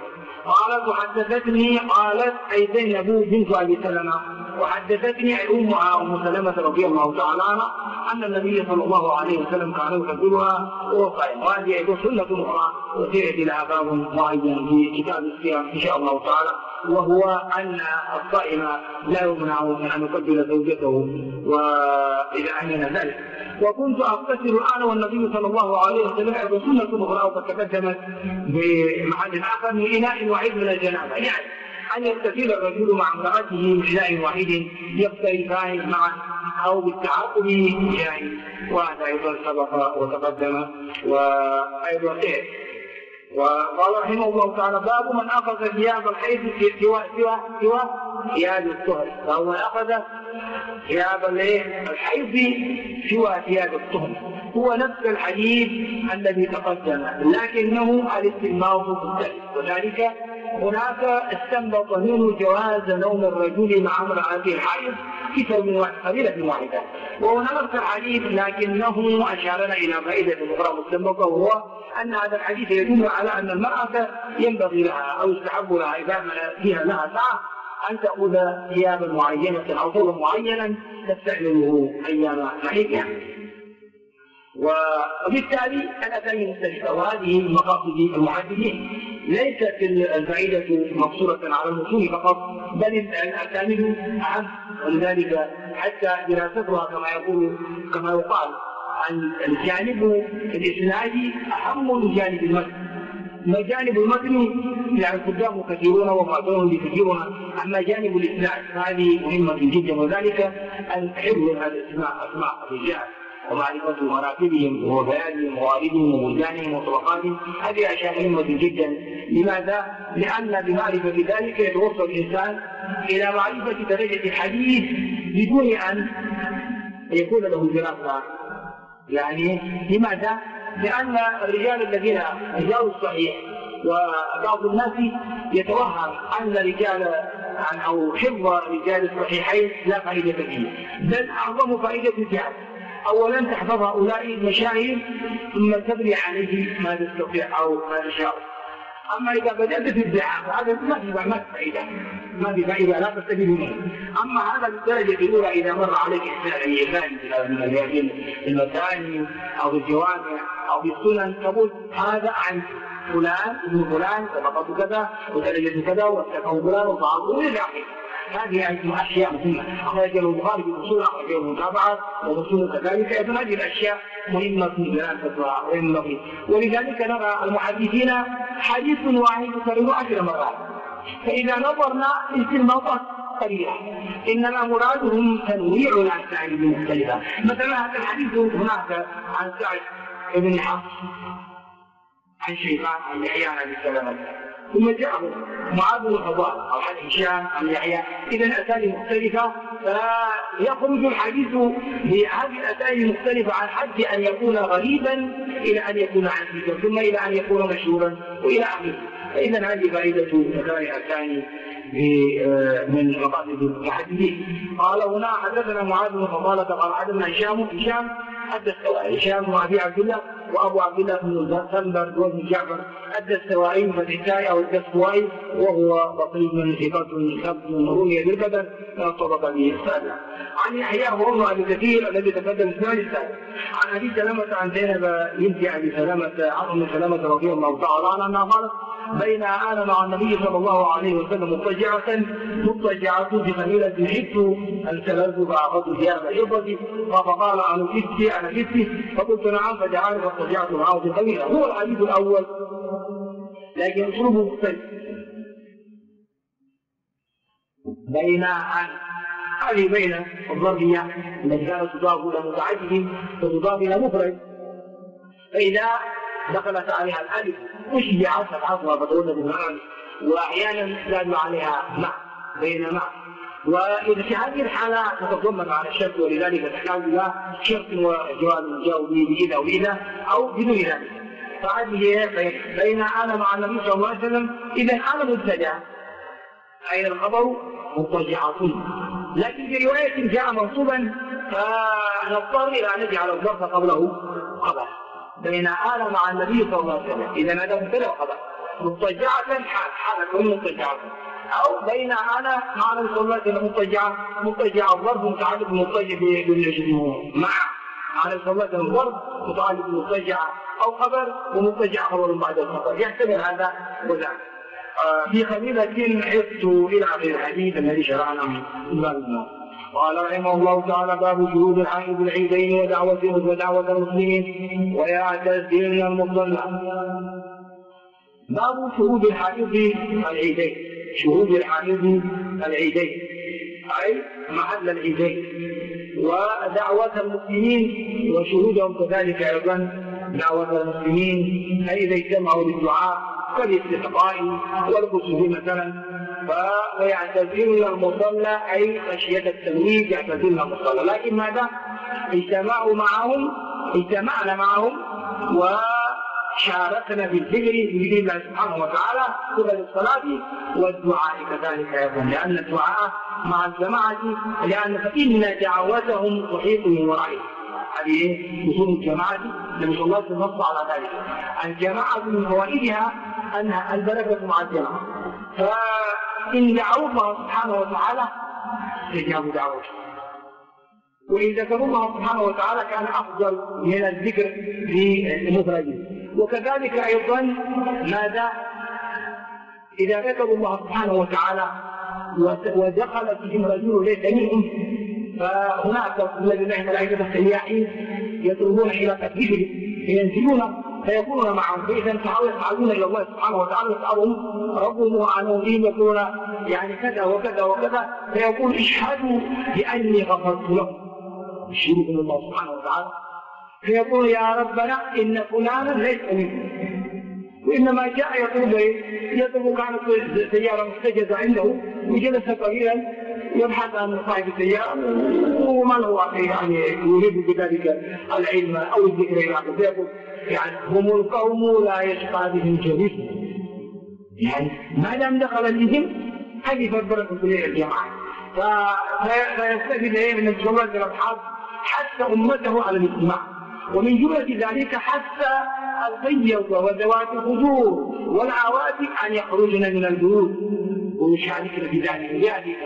قالت وحدثتني، قالت أي زينب بنت أبي سلمة، وحدثتني أي أمها أم سلمة رضي الله تعالى عنها أن النبي صلى الله عليه وسلم كان يكبرها وهو قائم. وهذه أيضا سنة أخرى وسيأتي لها باب معين في كتاب الصيام إن شاء الله تعالى، وهو أن الصائم لا يمنع من أن يقبل زوجته وإذا أمن ذلك. وكنت أغتسل أنا والنبي صلى الله عليه وسلم أيضا سنة أخرى وقد تقدمت بمحل آخر من إناء واحد من الجنابة، يعني أن يغتسل الرجل مع امرأته من إناء واحد يختلفان معا أو بالتعاقب يعني، وهذا أيضا سبق وتقدم وأيضا إيه. وقال رحمه الله تعالى باب من أخذ ثياب الحيض سوى ثياب الطهر، فهو أخذ ثياب الحيض سوى ثياب الطهر، هو نفس الحديث الذي تقدم لكنه الاستنباط مختلف، وذلك هناك استنبط منه جواز نوم الرجل مع امرأته الحيض في ثوب واحد قبيلة واحدة، وهنا نفس الحديث لكنه أشارنا إلى فائدة أخرى مستنبطة، وهو أن هذا الحديث يدل على أن المرأة ينبغي لها أو يستحب لها إذا فيها لها ساعة أن تأخذ ثيابا معينة أو ثوبا معينا تستعمله أيام حيضها. وبالتالي الأسامي مختلفة، وهذه من مقاصد المحدثين، ليست الفائدة مقصورة على الوصول فقط، بل الأسامي أهم، ولذلك حتى دراستها كما يقال عن الجانب الإسنادي أهم من جانب المتن. جانب المتن يعني قدامه كثيرون وبعضهم بكثيرون، أما جانب الإسناد هذه مهمة جدا، وذلك أن حفظ هذا أسماء الرجال ومعرفة مراتبهم وبيانهم ووالدهم وبلدانهم وطبقاتهم، هذه أشياء مهمة جدا. لماذا؟ لأن بمعرفة ذلك يتوصل الإنسان إلى معرفة درجة الحديث بدون أن يكون له دراسة. يعني لماذا؟ لأن الرجال الذين رجال الصحيح، وبعض الناس يتوهم أن رجال أو حفظ رجال الصحيحين لا فائدة فيه، بل أعظم فائدة فيها أولا تحفظ هؤلاء المشاهير ثم تبني عليه ما تستطيع أو ما تشاء. أما إذا بدأت في الدعاء فهذا ما في فائدة لا تستفيد منه. أما هذا بالدرجة الأولى إذا مر عليك إنسان من المثاني أو بالجوامع أو بالسنن تقول هذا عن فلان ابن فلان طبقته كذا ودرجة كذا واتقوا فلان وصعبوا إلى آخره. هذه أشياء مهمة، أخرجه البخاري في الأصول، أخرجه المتابعة ومسلم كذلك، إذن هذه الأشياء مهمة في دراستها وينبغي. ولذلك نرى المحدثين حديث واحد يكرره 10 مرات، فإذا نظرنا استنباطات قليلة، إنما مرادهم تنويع الأساليب المختلفة. مثلا هذا الحديث هناك عن سعد بن حفص عن شيبان عن يحيى عن أبي سلمة، ثم جاءه معاذ بن الفضال أو عن هشام عن يحيى، إذا الأساليب مختلفة، فيخرج الحديث بهذه الأساليب المختلفة عن حد أن يكون غريبا إلى أن يكون عزيزا ثم إلى أن يكون مشهورا وإلى آخره. فإذا هذه فائدة تكرار الأسانيد من مقاصد المحدثين. قال هنا حدثنا معاذ بن فضالة قال حدثنا هشام الدستوائي، هشام وأبي عبد الله وأبو عبد الله بن سنبر وابن جعفر الدستوائي فتحتاي أو الدستوائي، وهو بطيء من ثقة ثبت رمي بالبدر من الطبقة الثالثة. عن يحيى وابن أبي كثير الذي تقدم الإسناد الثالث. عن أبي سلمة عن زينب بنت أبي سلمة عن أم سلمة رضي الله تعالى عنها أنها قالت بين أنا مع النبي صلى الله عليه وسلم مضطجعة بخميلة جئت أن تلذ فأخذت ثياب إبرتي فقال أنا كتي فقلت نعم فجعلني فاضطجعت معه في الخميلة. هو الحديث الأول لكن أسلوبه مختلف. بين أن هذه بين الظرفية التي كانت تضاف إلى متعدد وتضاف إلى مفرد، فإذا دخلت عليها الألف أشبعت العصر فتولد بالمعنى، وأحيانا زادوا عليها مع بين مع، وإذا في هذه الحالة تتضمن على الشرط، ولذلك تحتاج إلى شرط وجواب الجواب بإذا وإذا أو بدون ذلك. فهذه بين أنا مع النبي صلى الله عليه وسلم، إذا أنا مبتدأ أي الخبر مضطجعة، لكن في رواية جاء منصوبا فنضطر إلى أن نجعل الظرف قبله خبر. بين آل مع النبي صلى الله عليه وسلم، إذا هذا مبتدأ خبر. مضطجعة حالة كون مضطجعة، أو بين أنا معنى صلاة مضطجعة الظرف متعلق بالمضطجع مع على صلاة الظرف متعلق بالمضطجعة، أو خبر ومضطجع خبر بعد الخبر، يحتمل هذا وذاك. في خليلة عدت إلى آخر الحديث الذي شرعنا من الماء. قال رحمه الله تعالى: باب شهود الحائض العيدين ودعوة المسلمين ويعتزلن المصلى. باب شهود الحائض العيدين، شهود الحائض العيدين أي محل العيدين، ودعوة المسلمين وشهودهم كذلك أيضا دعوة المسلمين، أي إذا اجتمعوا للدعاء كالاستسقاء والكسوف مثلا، فيعتزلن المصلى أي خشية التمويج يعتزلن المصلى. لكن ماذا؟ اجتمعنا معهم وشاركنا بالذكر بإذن الله سبحانه وتعالى قبل الصلاة والدعاء كذلك أيضا، لأن الدعاء مع الجماعة، فإن دعوتهم تحيط من ورائه. هذه اصول الجماعه النبي صلى الله عليه وسلم نص على ذلك. الجماعه من فوائدها انها البركه مع الجماعه، فان دعوا الله سبحانه وتعالى استجابوا دعوته، وان ذكروا الله سبحانه وتعالى كان افضل من الذكر لمفرده. وكذلك ايضا ماذا؟ اذا ذكروا الله سبحانه وتعالى ودخل فيهم رجل ليس منهم، فهناك الذين ملائكة السياحين يطلبون إلى قتله فينزلون فيكونون معهم، فإذا انتهوا يصعدون إلى الله سبحانه وتعالى يسألهم ربهم عنهم إن يكون يعني كذا وكذا وكذا، فيقول اشهدوا بأني غفرت لهم، يشهدكم الله سبحانه وتعالى، فيقول يا ربنا إن فلانا ليس منكم، وإنما جاء يطلب كانت سيارة مستجزة عنده وجلس قليلا يبحث عن صاحب السيارة ومن هو يعني يريد بذلك العلم أو الذكر إلى آخره، يعني هم القوم لا يشقى بهم جليسهم، يعني ما دام دخل بهم هذه البركة في الجماعة، فيستفيد من الجملة الأصحاب حتى أمته على الاجتماع. ومن جملة ذلك حتى القيض وذوات الخدور والعواتق أن يخرجن من البيوت ويشاركن في ذلك.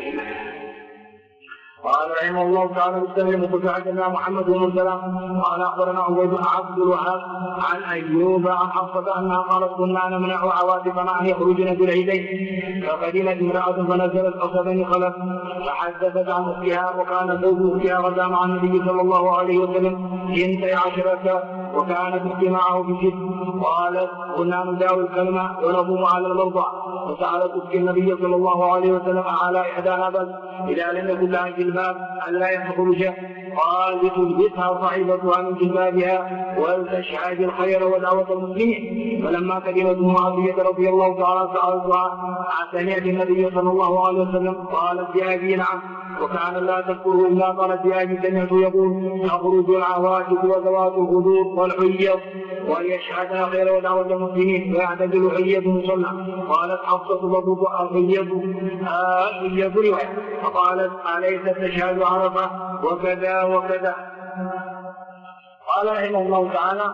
قال رحمه الله تعالى: مستمع حدثنا محمد بن سلام قال اخبرنا عبد الوهاب عن ايوب عن حفصه انها قالت: كنا نمنع عواتقنا ان يخرجن في العيدين، فقدمت امراه فنزلت قصبا خلف فحدثت عن اختها، وكان زوج اختها غدا مع النبي صلى الله عليه وسلم 12 وكانت اختي معه في قالت: كنا نداوي الكلمه ونضم على المرضى، فسالت اختي النبي صلى الله عليه وسلم على احدانا بل اذا لم يكن لها جلباب الا يخرج، قال: لتلبسها صاحبتها من جلبابها ولتشهد الخير ودعوه المسلمين. فلما قدمت ام عطيه رضي الله تعالى سالتها: سمعت النبي صلى الله عليه وسلم؟ قالت: بأبي نعم، وكان لا تذكره الا قالت: بأبي سمعت يقول: تخرج العواتق وذوات الخدور والحيض وليشهدها خير ودعوه المسلمين ويعتزل حيض مصلى. قالت حفصه: الحيض روايه، فقالت: اليست تشهد عرفه وكذا وكذا. قال رحمه الله تعالى: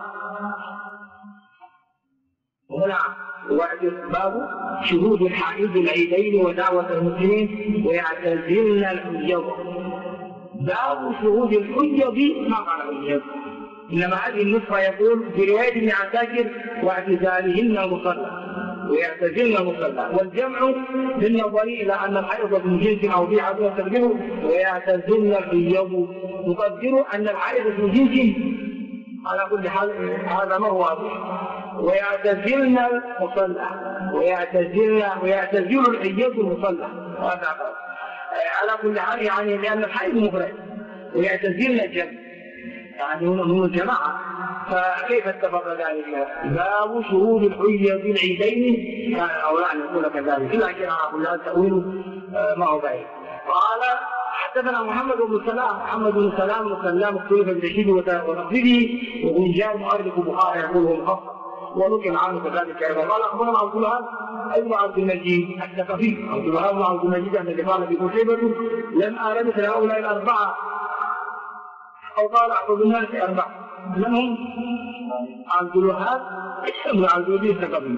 هنا باب شهود الحائض العيدين ودعوة المسلمين ويعتزلن الحيض. باب شهود الحيض ما قال الحيض، إنما هذه النسخة يقول في رواية ابن عساكر: واعتزالهن المصلى ويعتزلن المصلى، والجمع بالنظر إلى أن الحيض من جنس أو في عدوى تقدره ويعتزلن الحيض، تقدر أن الحيض من جنس على كل حال، هذا ما هو واضح. ويعتزلن المصلى ويعتزل الحيض المصلى، هذا على كل حال، يعني لأن الحيض مفرد ويعتزلن الجمع، يعني هم الجماعة، فكيف اتفق ذلك؟ باب شهود الحيض العيدين أو لا نقول كذلك، لكن على كل حال تأويل ما هو بعيد. قال: حدثنا محمد بن سلام مسلم اختلف بالتشهيد وتقليده، وابن جابر مؤرخ البخاري يقول هو مخصص ونقل عنه كذلك ايضا. قال: اخبرنا عبد الوهاب ابن عبد المجيد الثقفي، عبد الوهاب بن عبد المجيد الذي قال في قتيبة: لم ارى مثل هؤلاء الاربعه، او قال احفظ الناس اربعه. من هم؟ عبد الوهاب بن عبد المجيد الثقفي،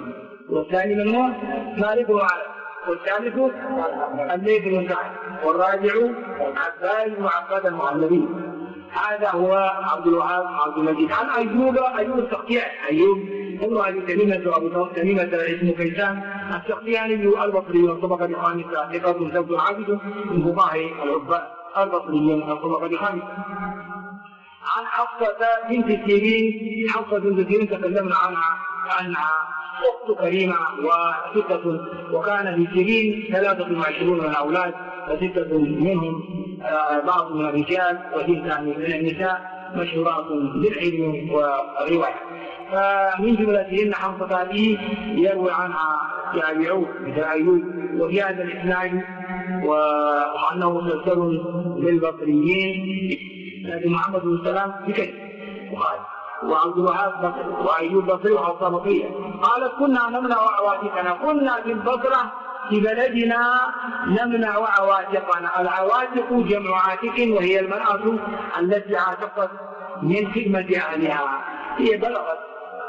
والثاني من هو مالك بن أنس، والثالث الليث بن سعد، والرابع عباد بن عباد المعلبي. هذا هو عبد الوهاب عبد المجيد. عن أيوب السختياني، أيوب ابن أبي تميمة وأبو تميمة اسمه كيسان السختياني البصري من الطبقة الخامسة، ثقة زوج عابد من فقهاء العباد البصري من الطبقة الخامسة. عن حفصة بنت سيرين، حفصة بنت سيرين تكلمنا عنها أخت كريمة وستة، وكان لسيرين 23 من الأولاد، وستة منهم بعض من الرجال وتسعة من النساء مشهورات بالعلم والرواية. فمن جملتهن حفصة هذه يروي عنها تابعون مثل أيوب وفي هذا الإسناد، وأنه مسلسل للبصريين لكن محمد بن سلام بكذب وعبد الوهاب بصري وأيوب بصري وحفصة بصرية. قالت كنا نمنع عواتقنا، كنا في البصرة في بلدنا نمنع عواتقنا. العواتق جمع عاتق، وهي المرأة التي عاتقت من خدمة أهلها، هي بلغت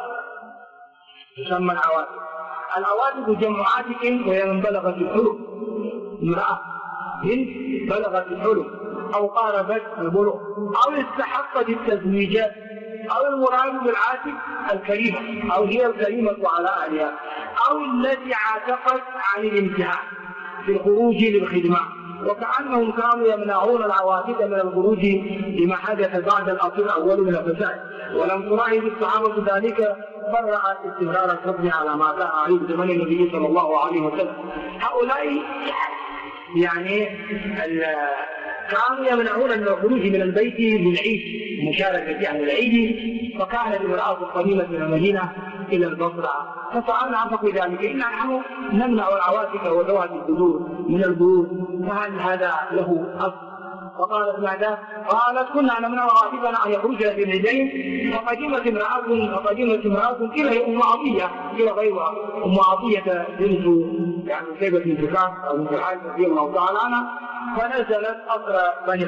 تسمى العواتق. العواتق جمع عاتق وهي من بلغت الحلم، امرأة بنت بلغت الحلم أو قاربت البلوغ أو استحقت التزويج، أو المراد بالعاتق الكريمة، أو هي الكريمة على أهلها، أو التي عاتقت عن الامتحان في الخروج للخدمة. وكأنهم كانوا يمنعون العواتق من الخروج لما حدث بعد العصر الأول من الفساد، ولم تراهن الصحابة ذلك فرأت استمرار الحكم على ما كان عليه زمن النبي صلى الله عليه وسلم. هؤلاء يعني كانوا يمنعون من الخروج من البيت للعيد، مشاركة يعني العيد، فكانت امرأة قديمة من المدينة إلى البصرة فسألنا عن فقه ذلك، إن نحن نمنع العواتق وذوات البذور من البيوت، فهل هذا له أصل؟ فقالت ماذا؟ قالت كنا نمنع عواتقنا أن يخرجن في العيدين، فقدمت امرأة إلى أم عطية إلى غيرها، أم عطية بنت يعني شيبة بنت كعب أو بنت الحارث رضي الله تعالى عنها، فنزلت قصر بني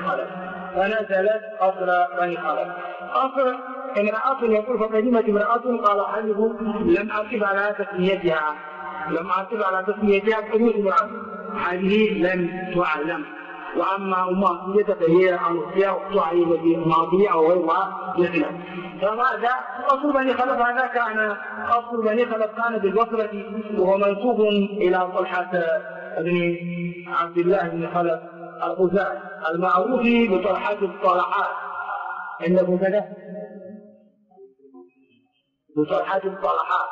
خلف. قصر امرأة يقول فقدمت امرأة، قال حبيب لم أعتب على تسميتها قدمت امرأة، هذه لم تعلم. وأما أم عطية فهي أختها أختها التي أم عطية أو غيرها مثلها. فماذا؟ قصر بني خلف هذا كان قصر بني خلف كان بالبصرة، وهو منسوب إلى طلحة بن عبد الله بن خلف الخزاعي المعروف بطلحة الطلحات. عندكم كذا؟ بطلحة الطلحات،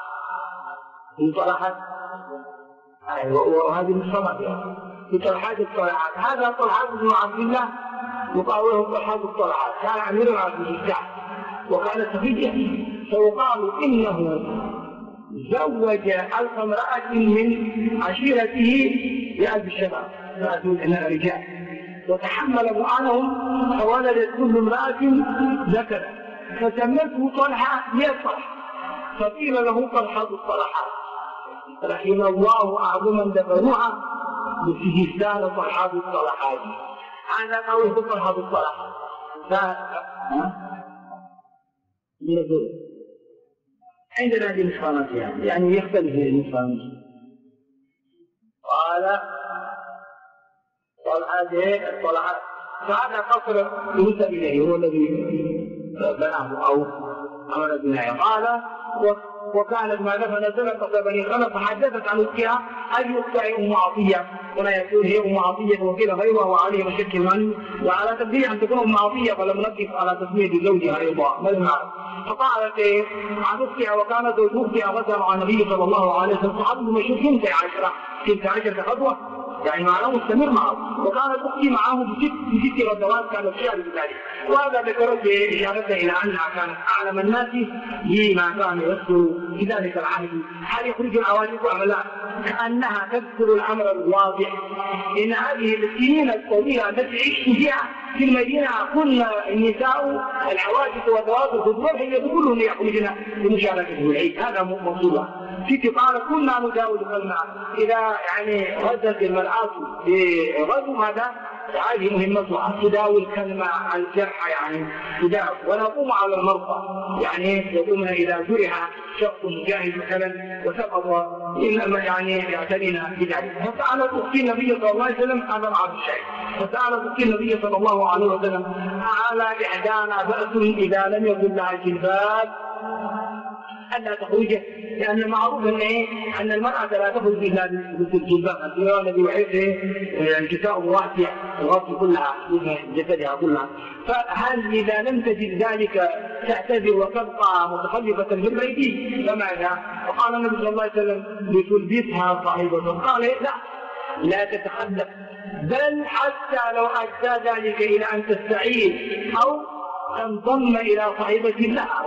وهذه الصمد بطلحة الطلحات. هذا طلحة بن عبد الله يقال طلحة الطلحات، كان أمير على الشعب وكان سفيا، فيقال إنه زوج 1000 امرأة من عشيرته لأبي الشباب من الرجال، وتحمل بؤانهم، فولدت كل امرأة ذكرا، فسمته طلحة ليطلح، فقيل له طلحة الطلحات، رحم الله أعظما دفنوها بسجستان طلحة الطلحات. هذا قول طلحة الطلحات. عندنا هذه النسخانات يعني يختلف النسخانات. قال طلحات فهذا قصر ينسب إليه، هو الذي بناه أو أمر بنائه. قال وكانت ما فنزلت قصر بني خلف، فحدثت عن اختها أي اختها أم عطية، ولا يقول هي أم عطية وقيل غيرها، وعليه مشك من، وعلى تقدير أن تكون أم عطية فلم نقف على تسمية زوجها أيضا ما نعرف. فقالت عن اختها وكانت زوج اختها غزا مع النبي صلى الله عليه وسلم، صحابه مشهور 12 خطوة يعني معناه مستمر معه، وكانت اختي معه بست غزوات كانت شعر بذلك. وهذا ذكرت بإشارته إلى أنها كانت أعلم الناس بما كان يذكر في ذلك العهد. هل يخرج العواتق أم لا؟ كأنها تذكر الأمر الواضح، إن هذه السنين الطويلة التي عشت فيها في المدينة كنا النساء العواتق وذوات الخضر هي كلهم يخرجن لمشاركة العيد، هذا مقصودها. في قال كنا نداول الماء إذا يعني غزت المرأة في غزو هذا هذه مهمتها تداول كلمة الجرح يعني تداول، ونقوم على المرضى يعني يقوم إذا جرح شخص مجاهد مثلا وسقط إنما يعني يعتنينا بذلك. فسألت أختي النبي صلى الله عليه وسلم هذا بعض الشيء، فسألت أختي النبي صلى الله عليه وسلم على إحدانا بأس إذا لم يكن لها جلباب ألا تخرج، لأن معروف أن المرأة لا تخرج إلا بالجلباب، الذي يحيط الكساء واسع الغطي كلها جسدها كلها. فهل إذا لم تجد ذلك تعتذر وتبقى متخلفة في البيت فماذا؟ فقال النبي صلى الله عليه وسلم لتلبسها صاحبة، قال لا تتخلف، بل حتى لو أدى ذلك إلى أن تستعيد أو تنضم إلى صاحبة لها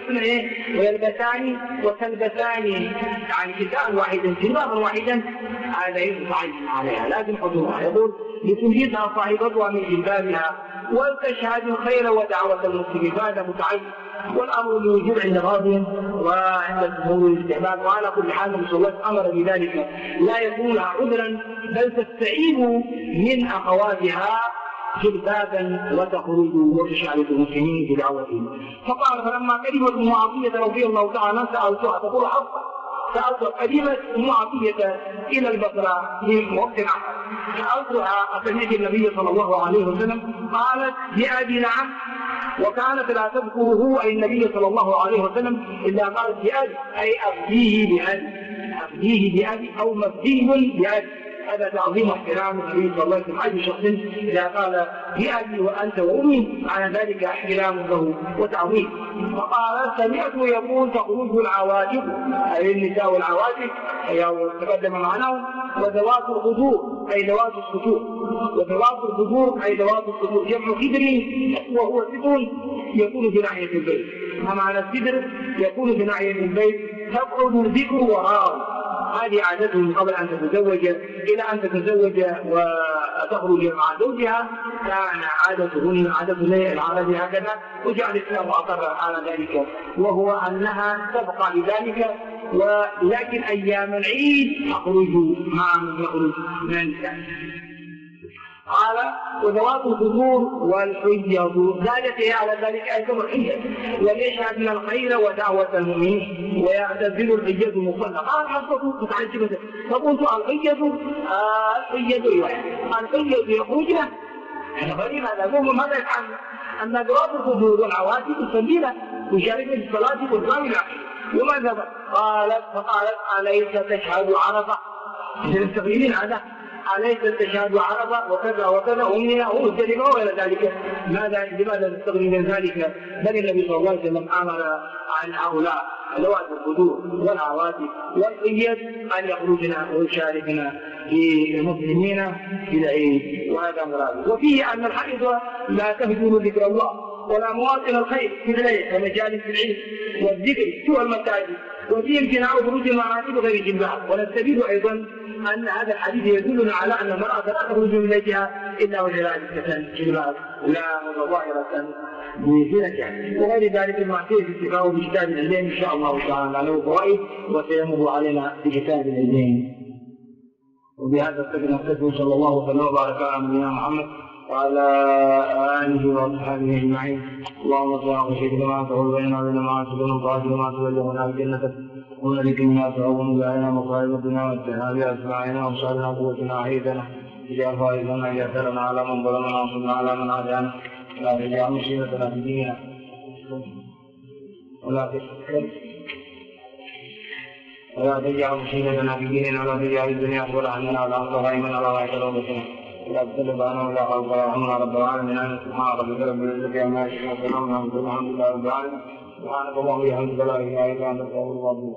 ويلبسان وتلبسان يعني كساء واحدا جلبابا واحدا، هذا يجب عليها لازم حضورها. يقول لتلبسها صاحبتها من جلبابها ولتشهد الخير ودعوة المسلمين، هذا متعين، والأمر لوجوب عند الراضين وعند الجمهور الاستحباب. وعلى كل حال النبي صلى الله عليه وسلم أمر بذلك لا يكون لها عذرا، بل تستعين من أخواتها جلبابا وتخرج وتشارك المسلمين في دعوتهم. فقال فلما قدمت أم عطية رضي الله تعالى سألتها، تقول حفصة قدمت أم عطية إلى البصرة في وقت آخر، سألتها أسمعت النبي صلى الله عليه وسلم؟ قالت بأبي نعم، وكانت لا تذكره أي النبي صلى الله عليه وسلم إلا قالت بأبي أي أبديه بأبي أو مبدي بأبي. هذا تعظيم احترام النبي صلى الله عليه وسلم. أي شخص إذا قال بأبي وأنت وأمي على ذلك احترام له وتعظيم. فقال سمعته يقول تخرج العواجب أي النساء والعواجب تقدم معناه، وذوات الخدور أي ذوات السطور، وذوات الخدور أي ذوات السطور جمع خدر وهو سدر يكون في ناحية البيت. معنى السدر يكون في ناحية البيت تبعد الذكر وراءه، هذه عادتهم قبل أن تتزوج، إلى أن تتزوج وتخرج مع زوجها كان عادتهن العرب هكذا، وجعل الإسلام أقر على ذلك، وهو أنها تبقى بذلك، ولكن أيام العيد تخرج مع من يخرج من النساء. قال وذوات الخدور والحجة زادت على ذلك أيضا الحجة، وليشهد من الخير ودعوة المؤمنين ويعتزل الحجة المصلى. قال حفظته متعجبة، فقلت الحجة يخرجن هذا غريب، هذا هو ماذا يفعل؟ أن ذوات الخدور والعواتق السبيلة يشاركن في الصلاة والصلاة وماذا فقالت أليس تشهد عرفة؟ يستغيرين هذا أليس تشهد عرفة وكذا وكذا هم الكلمة وإلى ذلك. لماذا نستغني من ذلك؟ بل النبي صلى الله عليه وسلم أمر عن هؤلاء ذوات الخدور والعواتق والحجة أن يخرجن ويشاركن في المسلمين في العيد، وهذا مراد. وفيه أن الحائض لا تهجر ذكر الله ولا مواطن الخير في الليل ومجالس العيد والذكر سوى المساجد، وفيه امتناع خروج المعاتب غير جلباب. ونستفيد أيضا أن هذا الحديث يدلنا على أن المرأة لا تخرج من بيتها إلا وجلالة جلباب لا مظاهرة بزينتها، وغير ذلك ما فيه اتفاق بكتاب العلم إن شاء الله تعالى له فوائد وسيمر علينا بكتاب العلم. وبهذا استغفر صلى الله وسلم وبارك على نبينا محمد وعلى آله وأصحابه أجمعين. اللهم صل على سيدنا ما تقول بيننا وبين معاصيك وطاعتك وما تبلغنا بجنتك ونبيك ما تعوض بأعيننا مصائب الدنيا واتنا بأسماعنا وأبصارنا وقوتنا أحيتنا اجعل فائزنا يأثرنا على من ظلمنا وانصرنا على من عادانا لا تجعل مصيبتنا في ديننا ولا تجعل مصيبتنا في ديننا ولا تجعل الدنيا أكبر همنا ولا مبلغ علمنا ولا غاية رغبتنا ولا تسلط عنا ولا خوف ولا هم رب العالمين. سبحان ربك رب العزة عما يصفون وسلام على المرسلين والحمد لله رب العالمين. سبحانك اللهم وبحمدك لا اله الا انت استغفرك واتوب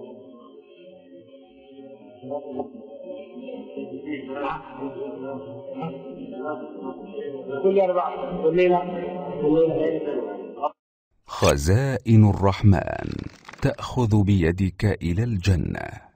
اليك. خزائن الرحمن تأخذ بيدك إلى الجنة.